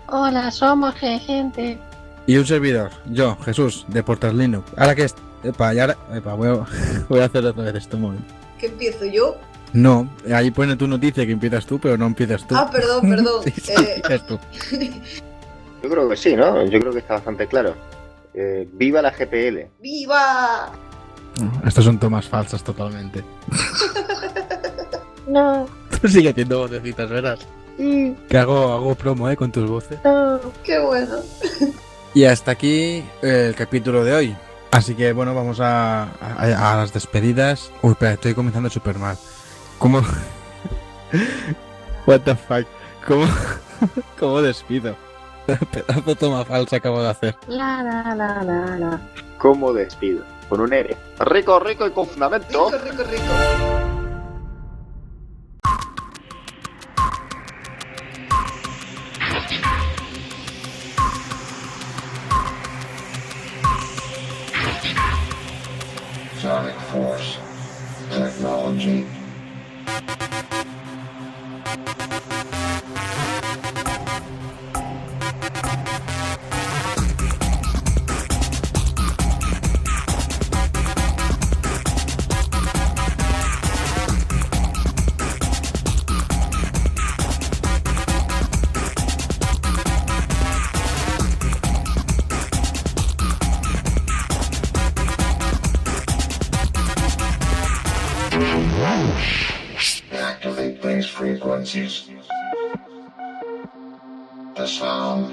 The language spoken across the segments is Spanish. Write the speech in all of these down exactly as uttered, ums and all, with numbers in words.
Hola, somos gente. Y un servidor, yo, Jesús, de Portal Linux. Ahora que es... Epa, y ahora... Epa, voy a, voy a hacer otra vez esto un momento. ¿Qué empiezo yo? No, ahí pone tu noticia que empiezas tú, pero no empiezas tú. Ah, perdón, perdón. sí, sí, eh... empiezas tú. Yo creo que sí, ¿no? Yo creo que está bastante claro. Eh, ¡Viva la G P L! ¡Viva! No, estas son tomas falsas totalmente. No. Tú sigue haciendo vocecitas, verás. Mm, Que hago, hago promo, ¿eh? Con tus voces. no. ¡Qué bueno! Y hasta aquí el capítulo de hoy. Así que bueno, vamos a, a, a las despedidas. Uy, espera, estoy comenzando súper mal. ¿Cómo? What the fuck? ¿Cómo? ¿Cómo despido? Pedazo toma falsa acabo de hacer. La, la, la, la, la. ¿Cómo despido? Con un R. Rico, rico y con fundamento. Rico, rico, rico. Sonic Force Technology. Activate these frequencies. The sound.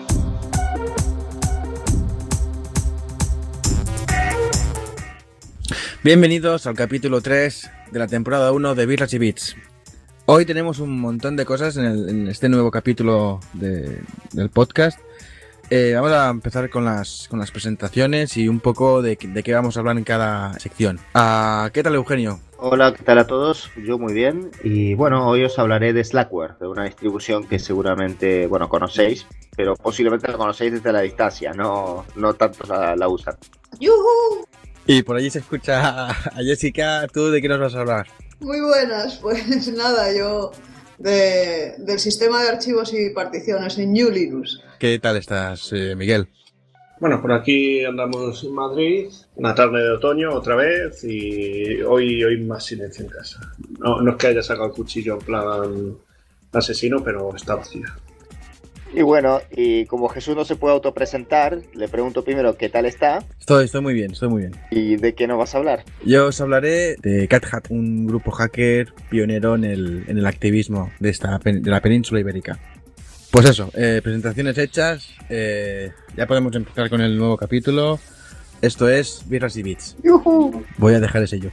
Bienvenidos al capítulo tres de la temporada uno de Birras y Bits. Hoy tenemos un montón de cosas en, el, en este nuevo capítulo de, del podcast. Eh, vamos a empezar con las, con las presentaciones y un poco de, de qué vamos a hablar en cada sección. Uh, ¿Qué tal, Eugenio? Hola, ¿qué tal a todos? Yo muy bien. Y bueno, hoy os hablaré de Slackware, de una distribución que seguramente, bueno, conocéis, pero posiblemente la conocéis desde la distancia, no, no tanto la, la usan. ¡Yujú! Y por allí se escucha a Jessica. ¿Tú de qué nos vas a hablar? Muy buenas, pues nada, yo de, del sistema de archivos y particiones en New Linux. ¿Qué tal estás, eh, Miguel? Bueno, por aquí andamos en Madrid, una tarde de otoño otra vez y hoy, hoy más silencio en casa. No, no es que haya sacado el cuchillo en plan asesino, pero está vacía. Y bueno, y como Jesús no se puede autopresentar, le pregunto primero qué tal está Estoy, estoy muy bien, estoy muy bien. y de qué nos vas a hablar. Yo os hablaré de Cat Hat, un grupo hacker pionero en el, en el activismo de, esta, de la península ibérica. Pues eso, eh, presentaciones hechas, eh, ya podemos empezar con el nuevo capítulo. Esto es Birras y Bits. ¡Yujú! Voy a dejar ese yo.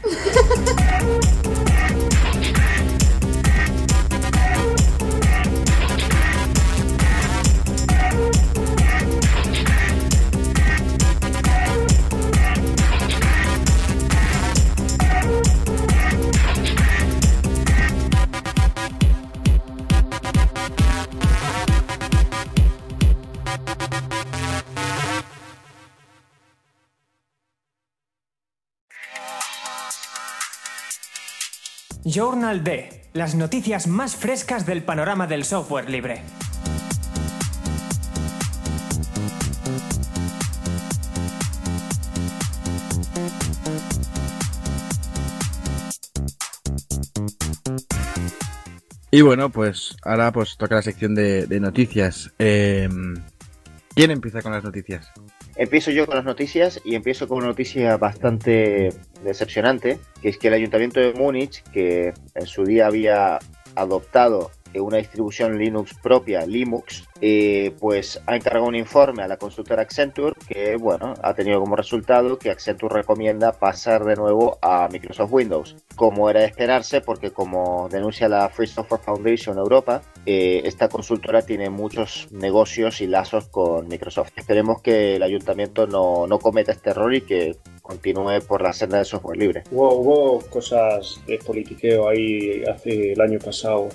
Journal D, las noticias más frescas del panorama del software libre. Y bueno, pues ahora pues toca la sección de, de noticias. Eh, ¿Quién empieza con las noticias? Empiezo yo con las noticias y empiezo con una noticia bastante decepcionante, que es que el Ayuntamiento de Múnich, que en su día había adoptado una distribución Linux propia, Linux, eh, pues ha encargado un informe a la consultora Accenture que, bueno, ha tenido como resultado que Accenture recomienda pasar de nuevo a Microsoft Windows, como era de esperarse, porque como denuncia la Free Software Foundation Europa, eh, esta consultora tiene muchos negocios y lazos con Microsoft. Esperemos que el ayuntamiento no, no cometa este error y que continúe por la senda del software libre. Hubo, hubo cosas de politiqueo ahí hace el año pasado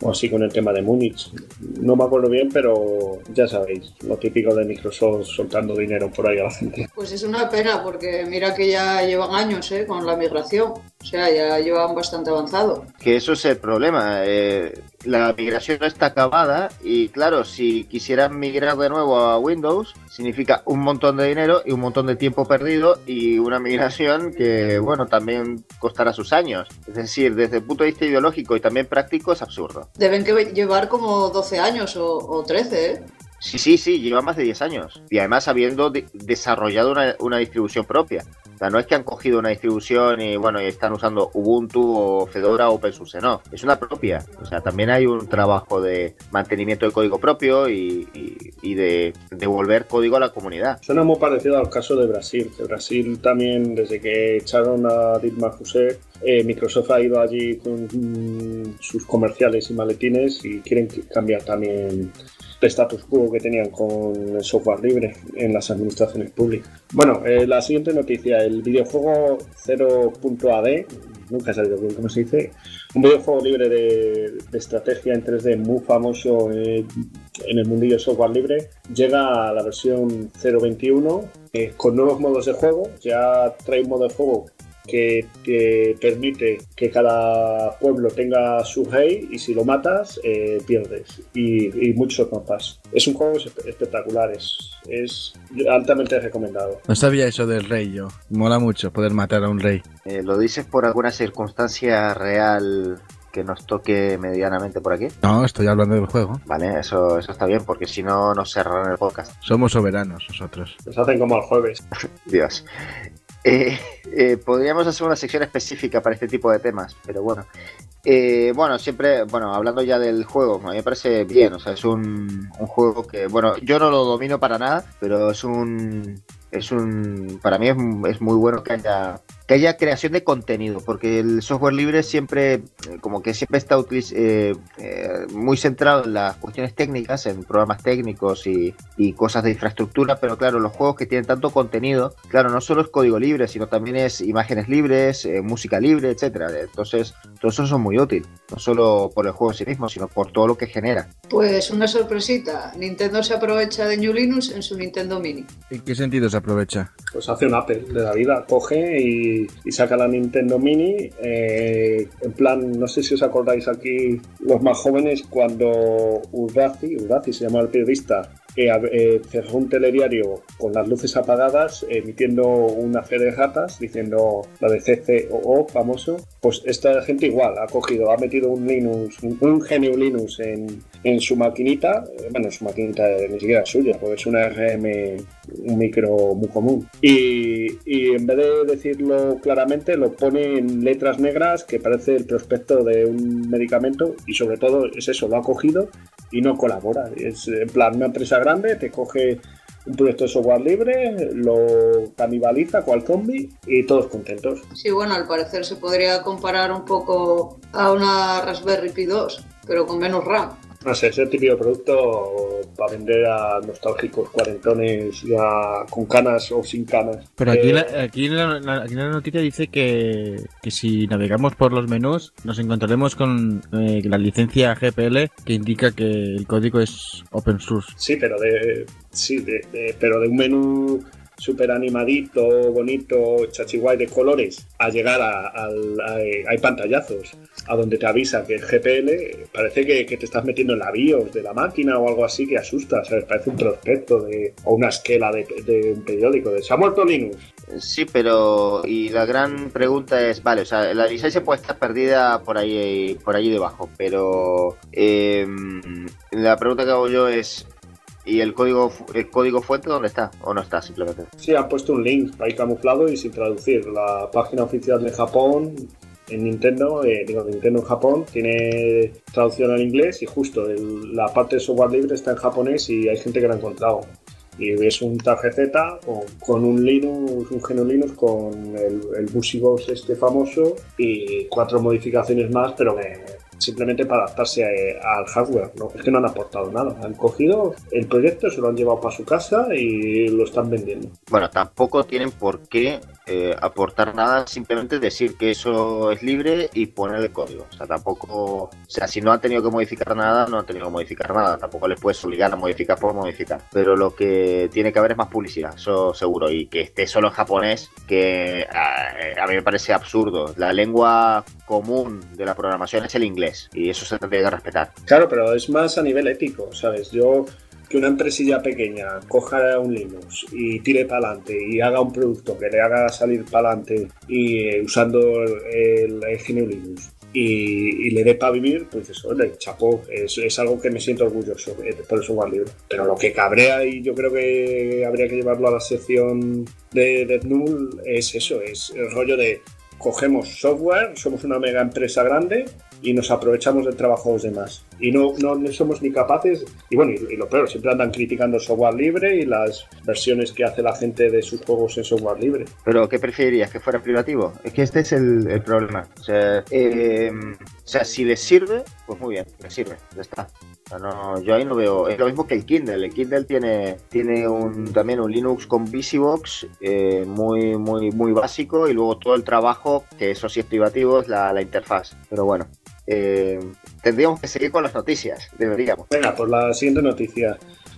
o así con el tema de Múnich. No me acuerdo bien, pero ya sabéis, lo típico de Microsoft soltando dinero por ahí a la gente. Pues es una pena porque mira que ya llevan años ¿eh? con la migración, o sea, ya llevan bastante avanzado. Que eso es el problema, eh, la migración no está acabada y claro, si quisieran migrar de nuevo a Windows, significa un montón de dinero y un montón de tiempo perdido y una migración que, bueno, también costará sus años. Es decir, desde el punto de vista ideológico y también práctico es absurdo. Deben que llevar como doce años o, o trece, ¿eh? Sí, sí, sí, lleva más de diez años. Y además habiendo de- desarrollado una, una distribución propia. O sea, no es que han cogido una distribución y, bueno, y están usando Ubuntu o Fedora o OpenSUSE, no. Es una propia. O sea, también hay un trabajo de mantenimiento de código propio y, y, y de devolver código a la comunidad. Suena muy parecido al caso de Brasil. Que Brasil también, desde que echaron a Dilma Rousseff, eh, Microsoft ha ido allí con mm, sus comerciales y maletines y quieren cambiar también el status quo que tenían con el software libre en las administraciones públicas. Bueno, eh, la siguiente noticia, el videojuego cero punto a d, nunca he sabido bien cómo se dice, un videojuego libre de, de estrategia en tres D muy famoso eh, en el mundillo software libre, llega a la versión cero punto veintiuno eh, con nuevos modos de juego. Ya trae un modo de juego que te permite que cada pueblo tenga su rey y si lo matas eh, pierdes y, y muchos mapas. Es un juego espe- espectacular, es, es altamente recomendado. No sabía eso del rey yo. Mola mucho poder matar a un rey. Eh, ¿Lo dices por alguna circunstancia real que nos toque medianamente por aquí? No, estoy hablando del juego. Vale, eso, eso está bien, porque si no nos cerrarán el podcast. Somos soberanos nosotros. Nos hacen como al jueves. Dios. Eh, eh, podríamos hacer una sección específica para este tipo de temas, pero bueno. Eh, bueno, siempre, bueno, hablando ya del juego, a mí me parece bien, o sea, es un, un juego que, bueno, yo no lo domino para nada, pero es un, es un, para mí es, es muy bueno que haya, que haya creación de contenido, porque el software libre siempre, eh, como que siempre está utiliz- eh, eh, muy centrado en las cuestiones técnicas, en programas técnicos y, y cosas de infraestructura, pero claro, los juegos que tienen tanto contenido, claro, no solo es código libre, sino también es imágenes libres, eh, música libre, etcétera. Entonces, todo eso son muy útil, no solo por el juego en sí mismo, sino por todo lo que genera. Pues una sorpresita, Nintendo se aprovecha de New Linux en su Nintendo Mini. ¿En qué sentido se aprovecha? Pues hace un Apple de la vida, coge y, y saca la Nintendo Mini, eh, en plan, no sé si os acordáis aquí los más jóvenes cuando Urdazi, Urdazi se llama el periodista, eh, eh, cerró un telediario con las luces apagadas, emitiendo una fe de ratas, diciendo la de C C O O famoso. Pues esta gente igual ha cogido, ha metido un Linux, un, un G N U Linux en, en su maquinita, eh, bueno, su maquinita ni siquiera es suya, porque es una R M, un micro muy común. Y, y en vez de decirlo claramente, lo pone en letras negras que parece el prospecto de un medicamento y sobre todo es eso, lo ha cogido y no colabora. Es en plan una empresa grande, te coge un proyecto de software libre, lo canibaliza cual zombie y todos contentos. Sí, bueno, al parecer se podría comparar un poco a una Raspberry Pi dos, pero con menos RAM. No sé, es el típico producto para vender a nostálgicos cuarentones ya con canas o sin canas. Pero aquí, Eh, la, aquí, en la, la- aquí en la noticia dice que, que si navegamos por los menús nos encontraremos con eh, la licencia G P L que indica que el código es open source. Sí, pero de, sí, de, de- pero de un menú súper animadito, bonito, chachiguay de colores, a llegar a, al- a- hay pantallazos a donde te avisa que el G P L parece que, que te estás metiendo en la BIOS de la máquina o algo así que asusta, ¿sabes? Parece un prospecto de, o una esquela de, de un periódico de ¿se ha muerto Linux? Sí, pero y la gran pregunta es, vale, o sea, la licencia puede estar perdida por ahí, por allí debajo, pero eh, la pregunta que hago yo es, ¿y el código fu- el código fuente dónde está? ¿O no está simplemente? Sí, han puesto un link ahí camuflado y sin traducir. La página oficial de Japón en Nintendo, eh, digo, Nintendo en Japón, tiene traducción al inglés y justo el- la parte de software libre está en japonés y hay gente que lo ha encontrado. Y es un tarjeta con, con un Linux, un G N U Linux con el, el BusyBox este famoso y cuatro modificaciones más, pero que simplemente para adaptarse a- al hardware, ¿no? Es que no han aportado nada. Han cogido el proyecto, se lo han llevado para su casa y lo están vendiendo. Bueno, tampoco tienen por qué eh, aportar nada, simplemente decir que eso es libre y poner el código. O sea, tampoco... O sea, si no han tenido que modificar nada, no han tenido que modificar nada. Tampoco les puedes obligar a modificar por modificar. Pero lo que tiene que haber es más publicidad, eso seguro. Y que esté solo en japonés, que a, a mí me parece absurdo. La lengua común de la programación es el inglés. Y eso se tendría que respetar. Claro, pero es más a nivel ético, ¿sabes? Yo... que una empresilla pequeña coja un Linux y tire para adelante y haga un producto que le haga salir para adelante y eh, usando el, el G N U Linux y, y le dé para vivir, pues eso, le chapó, es, es algo que me siento orgulloso eh, por el software libre. Pero lo que cabrea, y yo creo que habría que llevarlo a la sección de Death Null, es eso, es el rollo de cogemos software, somos una mega empresa grande y nos aprovechamos del trabajo de los demás. Y no, no, no somos ni capaces, y bueno, y, y lo peor, siempre andan criticando el software libre y las versiones que hace la gente de sus juegos en software libre. ¿Pero qué preferirías? ¿Que fuera privativo? Es que este es el, el problema. O sea, eh, o sea, si les sirve, pues muy bien, les sirve, ya está. O sea, no, yo ahí no veo... Es lo mismo que el Kindle. El Kindle tiene, tiene un, también un Linux con VisiBox eh, muy, muy, muy básico, y luego todo el trabajo, que eso sí es privativo, es la, la interfaz. Pero bueno, eh, tendríamos que seguir con las noticias, deberíamos. Venga, pues la siguiente noticia.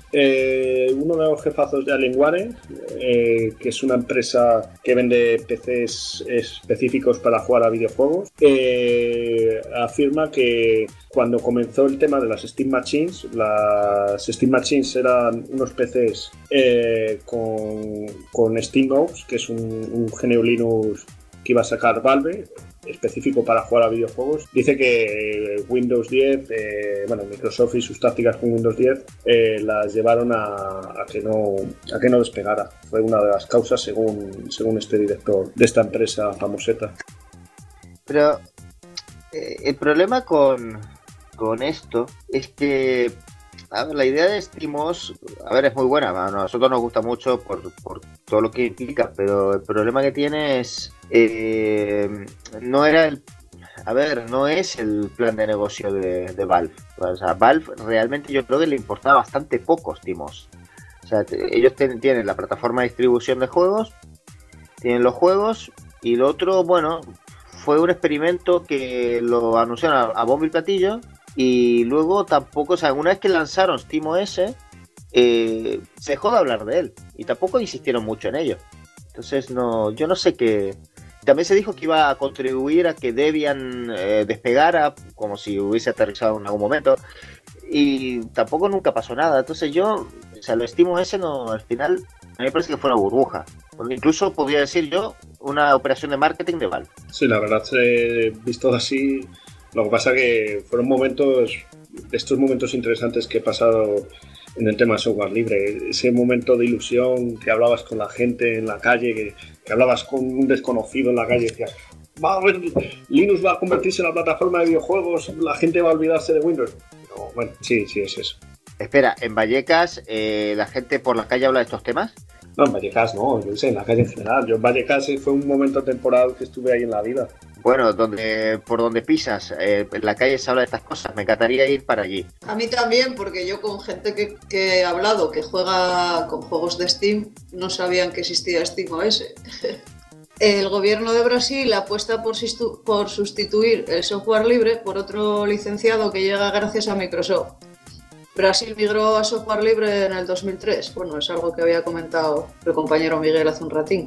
Eh, uno de los jefazos de Alienware, eh, que es una empresa que vende P Cs específicos para jugar a videojuegos, eh, afirma que cuando comenzó el tema de las Steam Machines, las Steam Machines eran unos P Cs eh, con, con SteamOS, que es un, un G N U Linux que iba a sacar Valve, específico para jugar a videojuegos. Dice que eh, Windows diez, eh, bueno, Microsoft y sus tácticas con Windows diez eh, las llevaron a, a que no a que no despegara. Fue una de las causas, según según este director de esta empresa famoseta. Pero eh, el problema con, con esto es que, a ver, la idea de SteamOS, a ver, es muy buena, a nosotros nos gusta mucho por, por todo lo que implica, pero el problema que tiene es, eh, no era el, a ver, no es el plan de negocio de, de Valve. O sea, Valve realmente yo creo que le importaba bastante poco SteamOS. O sea, te, ellos ten, tienen la plataforma de distribución de juegos, tienen los juegos, y lo otro, bueno, fue un experimento que lo anunciaron a, a bombo y platillo. Y luego tampoco, o sea, una vez que lanzaron SteamOS, eh, se dejó de hablar de él. Y tampoco insistieron mucho en ello. Entonces, no, yo no sé qué. También se dijo que iba a contribuir a que Debian eh, despegara, como si hubiese aterrizado en algún momento. Y tampoco nunca pasó nada. Entonces yo, o sea, lo SteamOS no, al final, a mí me parece que fue una burbuja. Porque incluso podría decir yo, una operación de marketing de Valve. Sí, la verdad, eh, visto así... Lo que pasa que fueron momentos, estos momentos interesantes que he pasado en el tema de software libre. Ese momento de ilusión, que hablabas con la gente en la calle, que, que hablabas con un desconocido en la calle y decías, va a ver, Linux va a convertirse en la plataforma de videojuegos, la gente va a olvidarse de Windows. No, bueno, sí, sí, es eso. Espera, ¿en Vallecas eh, la gente por la calle habla de estos temas? No, en Vallecas no, yo sé, en la calle en general. Yo en Vallecas fue un momento temporal que estuve ahí en la vida. Bueno, donde por donde pisas, eh, en la calle se habla de estas cosas. Me encantaría ir para allí. A mí también, porque yo con gente que, que he hablado que juega con juegos de Steam, no sabían que existía SteamOS. El gobierno de Brasil apuesta por, por sustituir el software libre por otro licenciado que llega gracias a Microsoft. Brasil migró a software libre en el dos mil tres. Bueno, es algo que había comentado el compañero Miguel hace un ratín.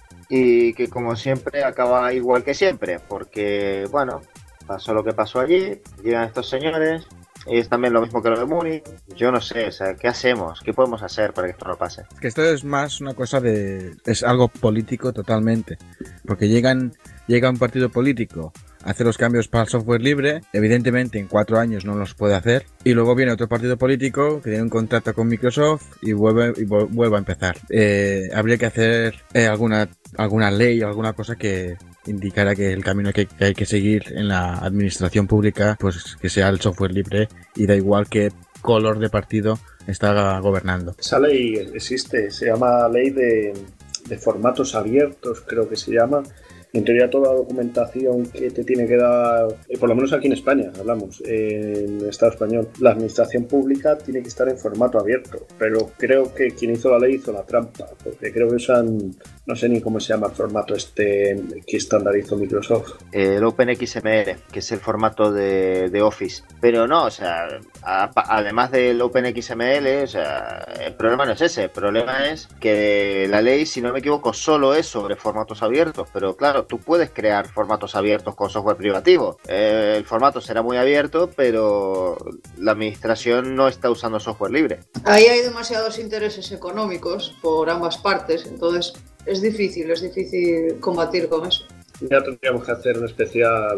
Y que, como siempre, acaba igual que siempre, porque, bueno, pasó lo que pasó allí, llegan estos señores, y es también lo mismo que lo de Múnich. Yo no sé, o sea, ¿qué hacemos? ¿Qué podemos hacer para que esto no pase? Que esto es más una cosa de... es algo político totalmente, porque llegan llega un partido político, hace los cambios para el software libre, evidentemente en cuatro años no los puede hacer, y luego viene otro partido político que tiene un contrato con Microsoft y vuelve, y vuelve a empezar. Eh, habría que hacer eh, alguna, alguna ley o alguna cosa que indicara que el camino que, que hay que seguir en la administración pública, pues que sea el software libre, y da igual qué color de partido está gobernando. Esa ley existe, se llama ley de, de formatos abiertos, creo que se llama, En teoría toda la documentación que te tiene que dar, eh, por lo menos aquí en España, hablamos, eh, en el Estado español, la administración pública tiene que estar en formato abierto, pero creo que quien hizo la ley hizo la trampa, porque creo que usan, no sé ni cómo se llama el formato este que estandarizó Microsoft. El OpenXML, que es el formato de, de Office. Pero no, o sea, a, además del OpenXML, o sea, el problema no es ese, el problema es que la ley, si no me equivoco, solo es sobre formatos abiertos, pero claro, tú puedes crear formatos abiertos con software privativo. Eh, el formato será muy abierto, pero la administración no está usando software libre. Ahí hay demasiados intereses económicos por ambas partes, entonces es difícil, es difícil combatir con eso. Ya tendríamos que hacer un especial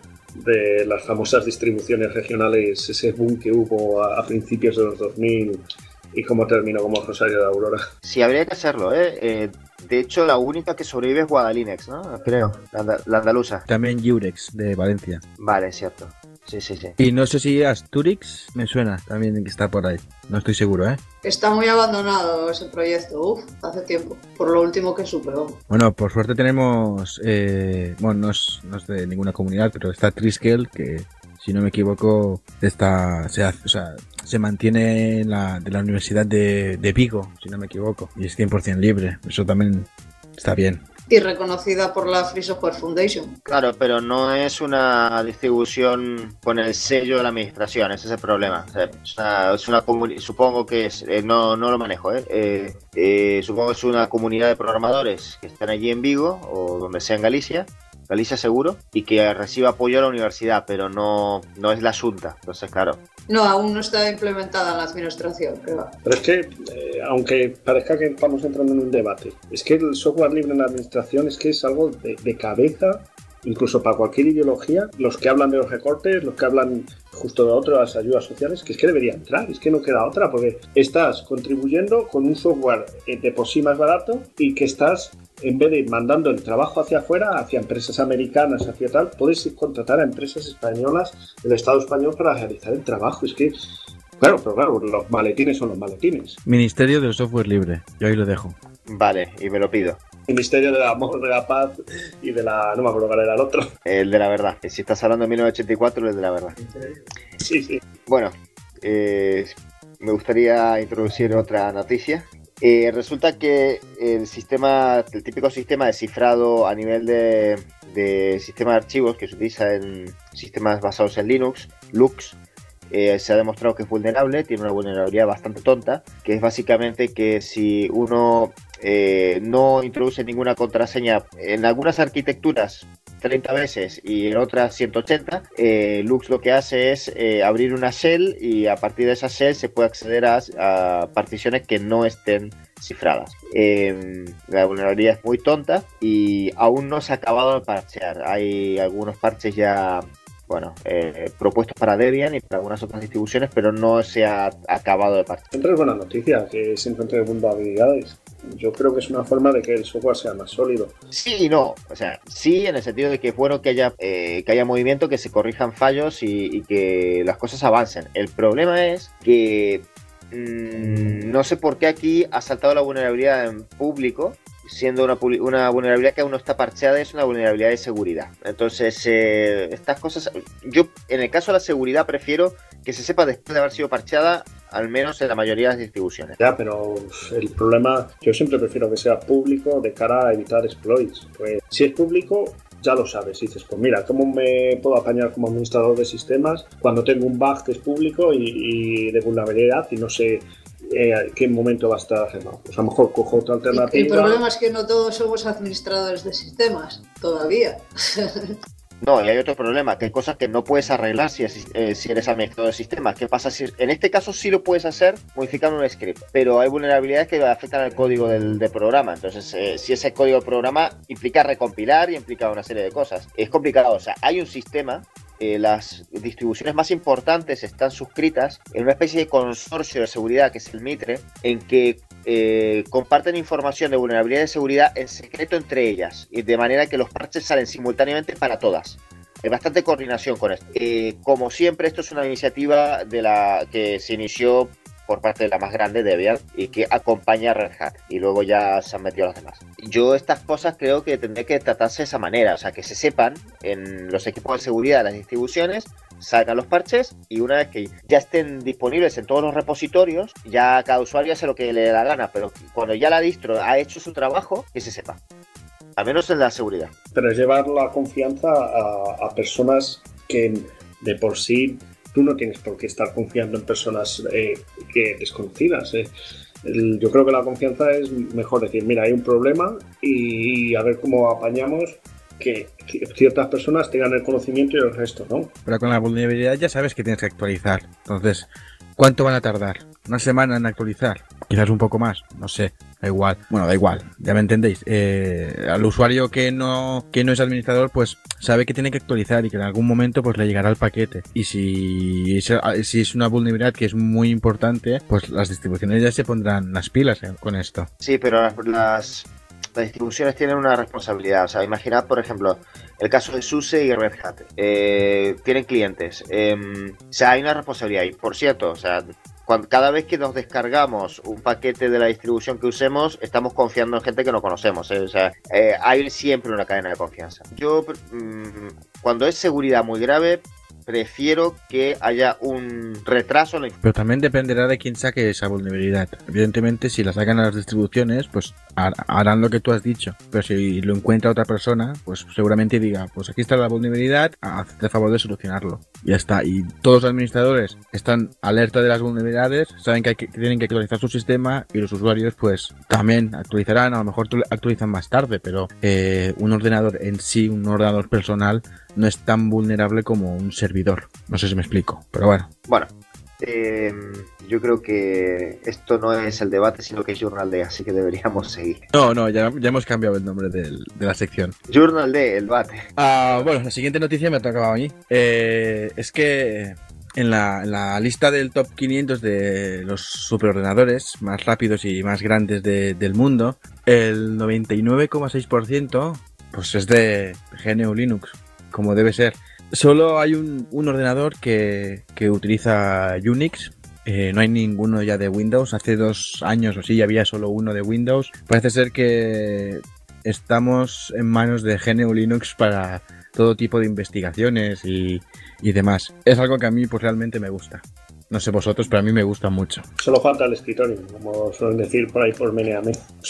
de las famosas distribuciones regionales, ese boom que hubo a, a principios de los dos mil y cómo terminó como Rosario de Aurora. Sí, habría que hacerlo, ¿eh? eh de hecho, la única que sobrevive es Guadalinux, ¿no? Creo, la, and la andaluza. También Jurex, de Valencia. Vale, cierto. Sí, sí, sí. Y no sé si Asturix me suena también que está por ahí. No estoy seguro, ¿eh? Está muy abandonado ese proyecto, uff, hace tiempo, por lo último que supe. Vamos. Bueno, por suerte tenemos, eh, bueno, no es, no es de ninguna comunidad, pero está Triskel, que si no me equivoco, está, se, hace, o sea, se mantiene en la, de la Universidad de, de Vigo, si no me equivoco, y es cien por ciento libre. Eso también está bien. Y reconocida por la Free Software Foundation. Claro, pero no es una distribución con el sello de la administración, ese es el problema. O sea, es una, es una comuni- supongo que es, eh, no, no lo manejo, ¿eh? Eh, eh, supongo que es una comunidad de programadores que están allí en Vigo o donde sea en Galicia, Galicia seguro, y que recibe apoyo a la universidad, pero no, no es la Xunta, entonces claro. No, aún no está implementada en la administración, creo. Pero es que, eh, aunque parezca que estamos entrando en un debate, es que el software libre en la administración es que es algo de, de cabeza, incluso para cualquier ideología, los que hablan de los recortes, los que hablan justo de otras ayudas sociales, que es que debería entrar, es que no queda otra, porque estás contribuyendo con un software de por sí más barato y que estás, en vez de ir mandando el trabajo hacia afuera, hacia empresas americanas, hacia tal, puedes contratar a empresas españolas del Estado español para realizar el trabajo. Es que, claro, pero claro, los maletines son los maletines. Ministerio del Software Libre, yo ahí lo dejo. Vale, y me lo pido. Ministerio del Amor, de la Paz y de la... no me acuerdo cuál era el otro. El de la verdad. Si estás hablando de mil novecientos ochenta y cuatro, el de la verdad. Sí, sí. Bueno, eh, me gustaría introducir otra noticia. Eh, resulta que el sistema, el típico sistema de cifrado a nivel de, de sistema de archivos que se utiliza en sistemas basados en Linux, Lux, eh, se ha demostrado que es vulnerable, tiene una vulnerabilidad bastante tonta, que es básicamente que si uno eh, no introduce ninguna contraseña en algunas arquitecturas treinta veces y en otras ciento ochenta, eh, Lux lo que hace es eh, abrir una shell y a partir de esa shell se puede acceder a, a particiones que no estén cifradas. Eh, la vulnerabilidad es muy tonta y aún no se ha acabado de parchear. Hay algunos parches ya, bueno, eh, propuestos para Debian y para algunas otras distribuciones, pero no se ha acabado de parchear. Siempre es buena noticia que se encuentre vulnerabilidades. Yo creo que es una forma de que el software sea más sólido. Sí y no, o sea, sí en el sentido de que es bueno que haya, eh, que haya movimiento, que se corrijan fallos y, y que las cosas avancen. El problema es que mmm, no sé por qué aquí ha saltado la vulnerabilidad en público, siendo una, una vulnerabilidad que aún no está parcheada, es una vulnerabilidad de seguridad. Entonces, eh, estas cosas, yo en el caso de la seguridad prefiero que se sepa después de haber sido parcheada, al menos en la mayoría de las distribuciones. Ya, pero el problema, yo siempre prefiero que sea público de cara a evitar exploits. Pues si es público, ya lo sabes. Y dices, pues mira, ¿cómo me puedo apañar como administrador de sistemas cuando tengo un bug que es público y, y de vulnerabilidad y no sé eh, qué momento va a estar arreglado? Pues a lo mejor cojo otra alternativa. El problema es que no todos somos administradores de sistemas, todavía. No, y hay otro problema, que hay cosas que no puedes arreglar si, es, eh, si eres administrador de sistemas. ¿Qué pasa si en este caso sí lo puedes hacer modificando un script? Pero hay vulnerabilidades que afectan al código del, del programa. Entonces, eh, si ese código del programa implica recompilar y implica una serie de cosas. Es complicado, o sea, hay un sistema. Eh, las distribuciones más importantes están suscritas en una especie de consorcio de seguridad que es el Mitre, en que eh, comparten información de vulnerabilidad de seguridad en secreto entre ellas, y de manera que los parches salen simultáneamente para todas. Hay bastante coordinación con esto. Eh, como siempre, esto es una iniciativa de la que se inició por parte de la más grande, Debian, y que acompaña a Red Hat, y luego ya se han metido los demás. Yo estas cosas creo que tendría que tratarse de esa manera, o sea, que se sepan en los equipos de seguridad de las distribuciones, salgan los parches, y una vez que ya estén disponibles en todos los repositorios, ya cada usuario hace lo que le dé la gana, pero cuando ya la distro ha hecho su trabajo, que se sepa. Al menos en la seguridad. Pero es llevar la confianza a, a personas que de por sí tú no tienes por qué estar confiando en personas eh, que desconocidas. Eh. El, yo creo que la confianza es mejor decir, mira, hay un problema y, y a ver cómo apañamos que, que ciertas personas tengan el conocimiento y el resto, ¿no? Pero con la vulnerabilidad ya sabes que tienes que actualizar. Entonces, ¿cuánto van a tardar? ¿Una semana en actualizar? Quizás un poco más, no sé, da igual. Bueno, da igual, ya me entendéis. Eh, al usuario que no, que no es administrador, pues sabe que tiene que actualizar y que en algún momento pues le llegará el paquete. Y si, si es una vulnerabilidad que es muy importante, pues las distribuciones ya se pondrán las pilas eh, con esto. Sí, pero las, las, las distribuciones tienen una responsabilidad. O sea, imaginad, por ejemplo, el caso de SUSE y Red Hat. Eh, tienen clientes. Eh, o sea, hay una responsabilidad. Y por cierto, o sea, cuando, cada vez que nos descargamos un paquete de la distribución que usemos, estamos confiando en gente que no conocemos, ¿eh? O sea, eh, hay siempre una cadena de confianza. Yo, mmm, cuando es seguridad muy grave, prefiero que haya un retraso en la información. Pero también dependerá de quién saque esa vulnerabilidad. Evidentemente, si la sacan a las distribuciones, pues harán lo que tú has dicho. Pero si lo encuentra otra persona, pues seguramente diga, pues aquí está la vulnerabilidad, hazte el favor de solucionarlo. Y ya está. Y todos los administradores están alerta de las vulnerabilidades, saben que, hay que, que tienen que actualizar su sistema, y los usuarios pues también actualizarán. A lo mejor actualizan más tarde, pero eh, un ordenador en sí, un ordenador personal, no es tan vulnerable como un servidor. No sé si me explico, pero bueno. Bueno, eh, yo creo que esto no es el debate, sino que es Journal D, así que deberíamos seguir. No, no, ya, ya hemos cambiado el nombre del, de la sección. Journal D, el debate. Ah, bueno, la siguiente noticia me ha tocado a mí. Eh, es que en la, en la lista del top quinientos de los superordenadores más rápidos y más grandes de, del mundo, el noventa y nueve coma seis por ciento pues es de G N U Linux, como debe ser. Solo hay un, un ordenador que, que utiliza Unix. Eh, no hay ninguno ya de Windows. Hace dos años o sí había solo uno de Windows. Parece ser que estamos en manos de G N U Linux para todo tipo de investigaciones y, y demás. Es algo que a mí pues realmente me gusta. No sé vosotros, pero a mí me gusta mucho. Solo falta el escritorio, como suelen decir por ahí por Meneame.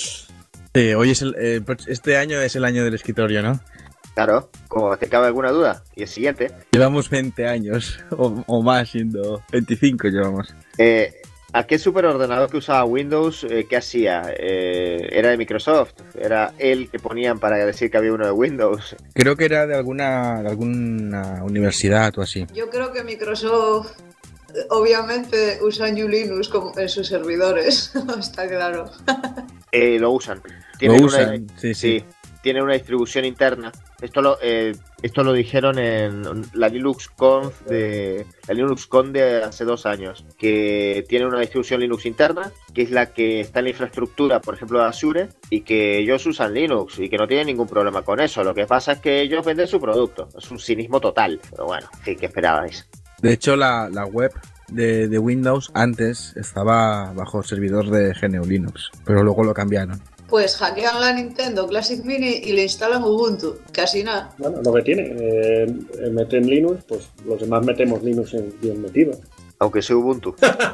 Eh, hoy es el, eh, este año es el año del escritorio, ¿no? Claro, como te cabe alguna duda. Y el siguiente. Llevamos veinte años, o, o más, siendo veinticinco llevamos. Eh, aquel superordenador que usaba Windows, eh, ¿qué hacía? Eh, ¿Era de Microsoft? ¿Era el que ponían para decir que había uno de Windows? Creo que era de alguna, de alguna universidad o así. Yo creo que Microsoft obviamente usa New Linux como en sus servidores, está claro. Eh, lo usan. Lo usan, una, sí, sí. sí. Tienen una distribución interna. Esto lo, eh, esto lo dijeron en la LinuxConf de la LinuxConf de hace dos años, que tiene una distribución Linux interna, que es la que está en la infraestructura, por ejemplo, de Azure, y que ellos usan Linux y que no tienen ningún problema con eso. Lo que pasa es que ellos venden su producto. Es un cinismo total. Pero bueno, sí, ¿qué esperabais? De hecho, la, la web de, de Windows antes estaba bajo servidor de G N U Linux, pero luego lo cambiaron. Pues hackean la Nintendo Classic Mini y le instalan Ubuntu, casi nada. Bueno, lo que tiene, eh, meten Linux, pues los demás metemos Linux bien metido. Aunque sea Ubuntu.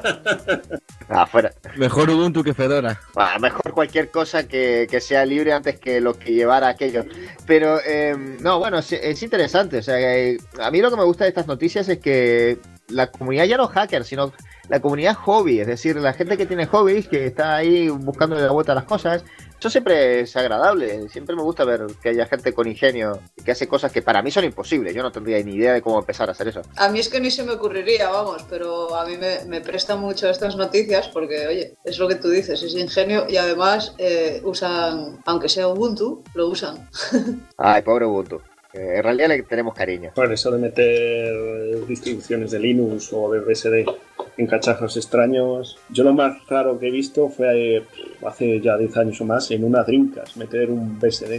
Ah, fuera. Mejor Ubuntu que Fedora. Ah, mejor cualquier cosa que, que sea libre antes que lo que llevara aquello. Pero, eh, no, bueno, es, es interesante. O sea, eh, a mí lo que me gusta de estas noticias es que la comunidad ya no hacker, sino la comunidad hobby, es decir, la gente que tiene hobbies, que está ahí buscando la vuelta a las cosas. Eso siempre es agradable, siempre me gusta ver que haya gente con ingenio que hace cosas que para mí son imposibles. Yo no tendría ni idea de cómo empezar a hacer eso. A mí es que ni se me ocurriría, vamos, pero a mí me, me presta mucho estas noticias porque, oye, es lo que tú dices, es ingenio y además eh, usan, aunque sea Ubuntu, lo usan. Ay, pobre Ubuntu. Eh, en realidad le tenemos cariño. Por eso de meter distribuciones de Linux o de B S D en cacharros extraños. Yo lo más raro que he visto fue eh, hace ya diez años o más en una Dreamcast, meter un B S D.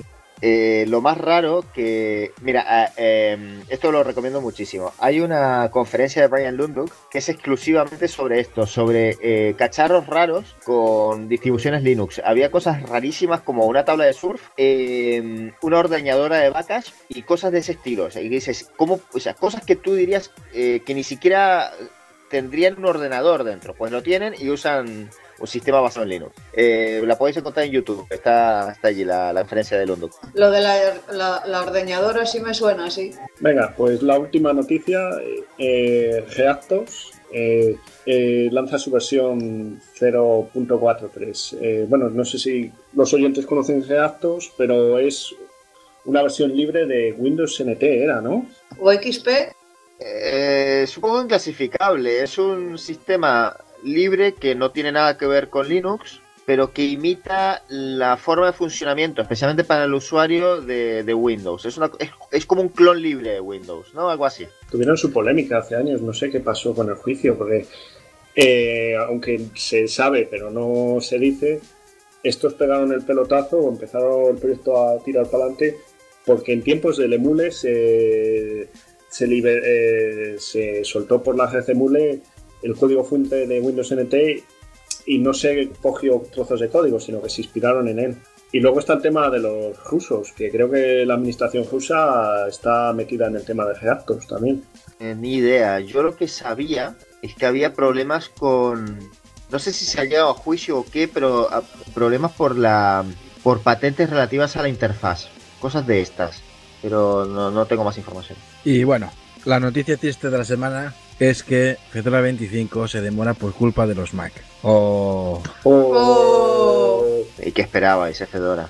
Eh, lo más raro que... Mira, eh, eh, esto lo recomiendo muchísimo. Hay una conferencia de Brian Lundberg que es exclusivamente sobre esto, sobre eh, cacharros raros con distribuciones Linux. Había cosas rarísimas como una tabla de surf, eh, una ordeñadora de vacas y cosas de ese estilo. O sea, y dices, ¿cómo? O sea, cosas que tú dirías eh, que ni siquiera tendrían un ordenador dentro. Pues lo tienen y usan un sistema basado en Linux. Eh, la podéis encontrar en YouTube. Está, está allí la, la conferencia de Lundberg. Lo de la, la, la ordeñadora sí me suena, sí. Venga, pues la última noticia, eh, GeActos eh, eh, lanza su versión cero punto cuarenta y tres. Eh, bueno, no sé si los oyentes conocen GeActos, pero es una versión libre de Windows N T, era, ¿no? ¿O X P? Eh, supongo inclasificable. Es un sistema libre que no tiene nada que ver con Linux, pero que imita la forma de funcionamiento, especialmente para el usuario de, de Windows. Es, una, es, es como un clon libre de Windows, ¿no? Algo así. Tuvieron su polémica hace años, no sé qué pasó con el juicio, porque eh, aunque se sabe, pero no se dice, estos pegaron el pelotazo o empezaron el proyecto a tirar para adelante, porque en tiempos del Emule se, se, liber, eh, se soltó por la G C Emule el código fuente de Windows N T y no se cogió trozos de código, sino que se inspiraron en él. Y luego está el tema de los rusos, que creo que la administración rusa está metida en el tema de GeActos también. Eh, ni idea. Yo lo que sabía es que había problemas con... No sé si se ha llegado a juicio o qué, pero a, problemas por la por patentes relativas a la interfaz. Cosas de estas. Pero no, no tengo más información. Y bueno, la noticia triste de la semana es que Fedora veinticinco se demora por culpa de los Mac. Oh. Oh. ¿Y qué esperaba ese Fedora?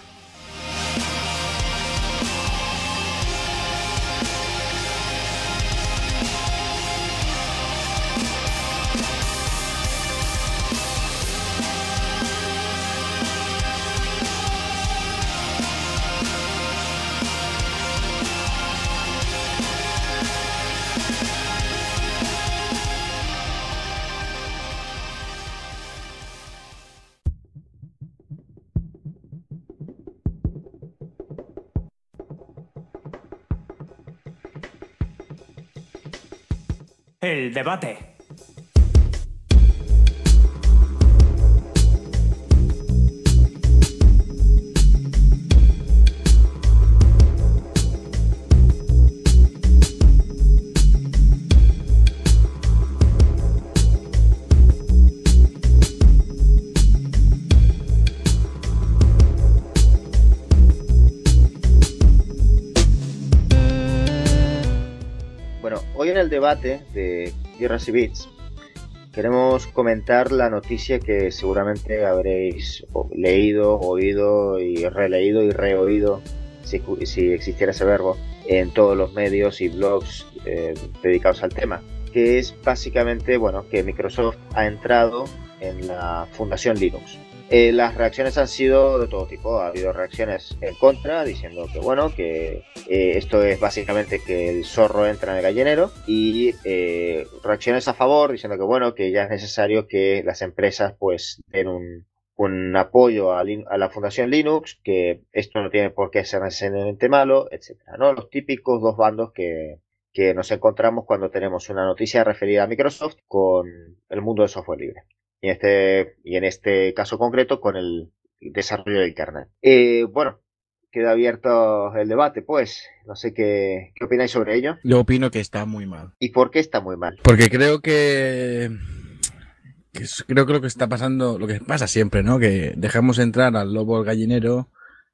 El debate. Hoy en el debate de Guerras y Bits queremos comentar la noticia que seguramente habréis leído, oído y releído y reoído, si, si existiera ese verbo, en todos los medios y blogs eh, dedicados al tema, que es básicamente, bueno, que Microsoft ha entrado en la Fundación Linux. Eh, las reacciones han sido de todo tipo. Ha habido reacciones en contra, diciendo que bueno, que eh, esto es básicamente que el zorro entra en el gallinero, y eh, reacciones a favor, diciendo que bueno, que ya es necesario que las empresas pues den un, un apoyo a, a la Fundación Linux, que esto no tiene por qué ser necesariamente malo, etcétera, ¿no? Los típicos dos bandos que, que nos encontramos cuando tenemos una noticia referida a Microsoft con el mundo del software libre. Y en este, y en este caso concreto con el desarrollo del kernel. Eh, bueno, queda abierto el debate, pues. No sé qué, qué opináis sobre ello. Yo opino que está muy mal. ¿Y por qué está muy mal? Porque creo que... que es, creo que lo que está pasando, lo que pasa siempre, ¿no? Que dejamos entrar al lobo al gallinero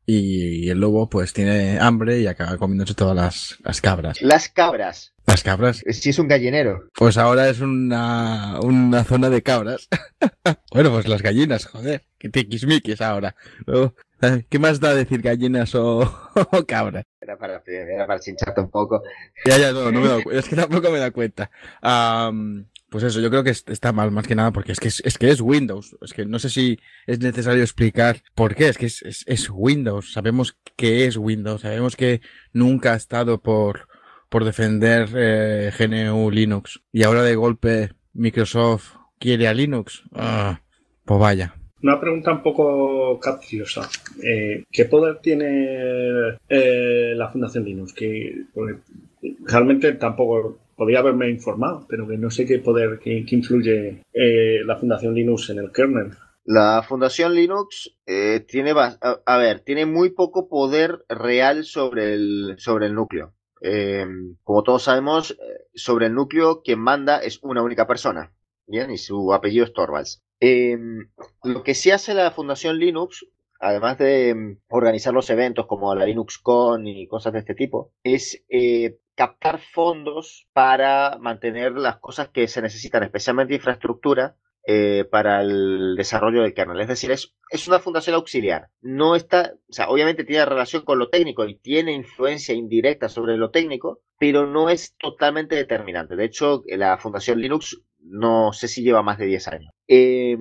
y el lobo pues tiene hambre y acaba comiéndose todas las, las cabras. Las cabras. Las cabras. Si es un gallinero. Pues ahora es una, una zona de cabras. Bueno, pues las gallinas, joder. Que tiquismiquis ahora. Luego, ¿qué más da decir gallinas o, o cabras? Era para, era para chincharte un poco. Ya, ya, no, no me he dado cuenta. Es que tampoco me he dado cuenta. Um, pues eso, yo creo que está mal más que nada porque es que es, es que es Windows. Es que no sé si es necesario explicar por qué. Es que es, es, es Windows. Sabemos que es Windows. Sabemos que nunca ha estado por... por defender eh, G N U Linux. Y ahora de golpe Microsoft quiere a Linux. Ah, pues vaya. Una pregunta un poco capciosa. Eh, ¿Qué poder tiene eh, la Fundación Linux? Que pues, realmente tampoco podría haberme informado, pero que no sé qué poder, qué, qué influye eh, la Fundación Linux en el kernel. La Fundación Linux eh, tiene, a, a ver, tiene muy poco poder real sobre el, sobre el núcleo. Eh, como todos sabemos, sobre el núcleo quien manda es una única persona, ¿bien? Y su apellido es Torvalds. Eh, lo que sí hace la Fundación Linux, además de organizar los eventos como la LinuxCon y cosas de este tipo, es eh, captar fondos para mantener las cosas que se necesitan, especialmente infraestructura, eh, para el desarrollo del kernel. Es decir, es, es una fundación auxiliar. No está, o sea, obviamente tiene relación con lo técnico y tiene influencia indirecta sobre lo técnico, pero no es totalmente determinante. De hecho, la Fundación Linux no sé si lleva más de diez años. Eh,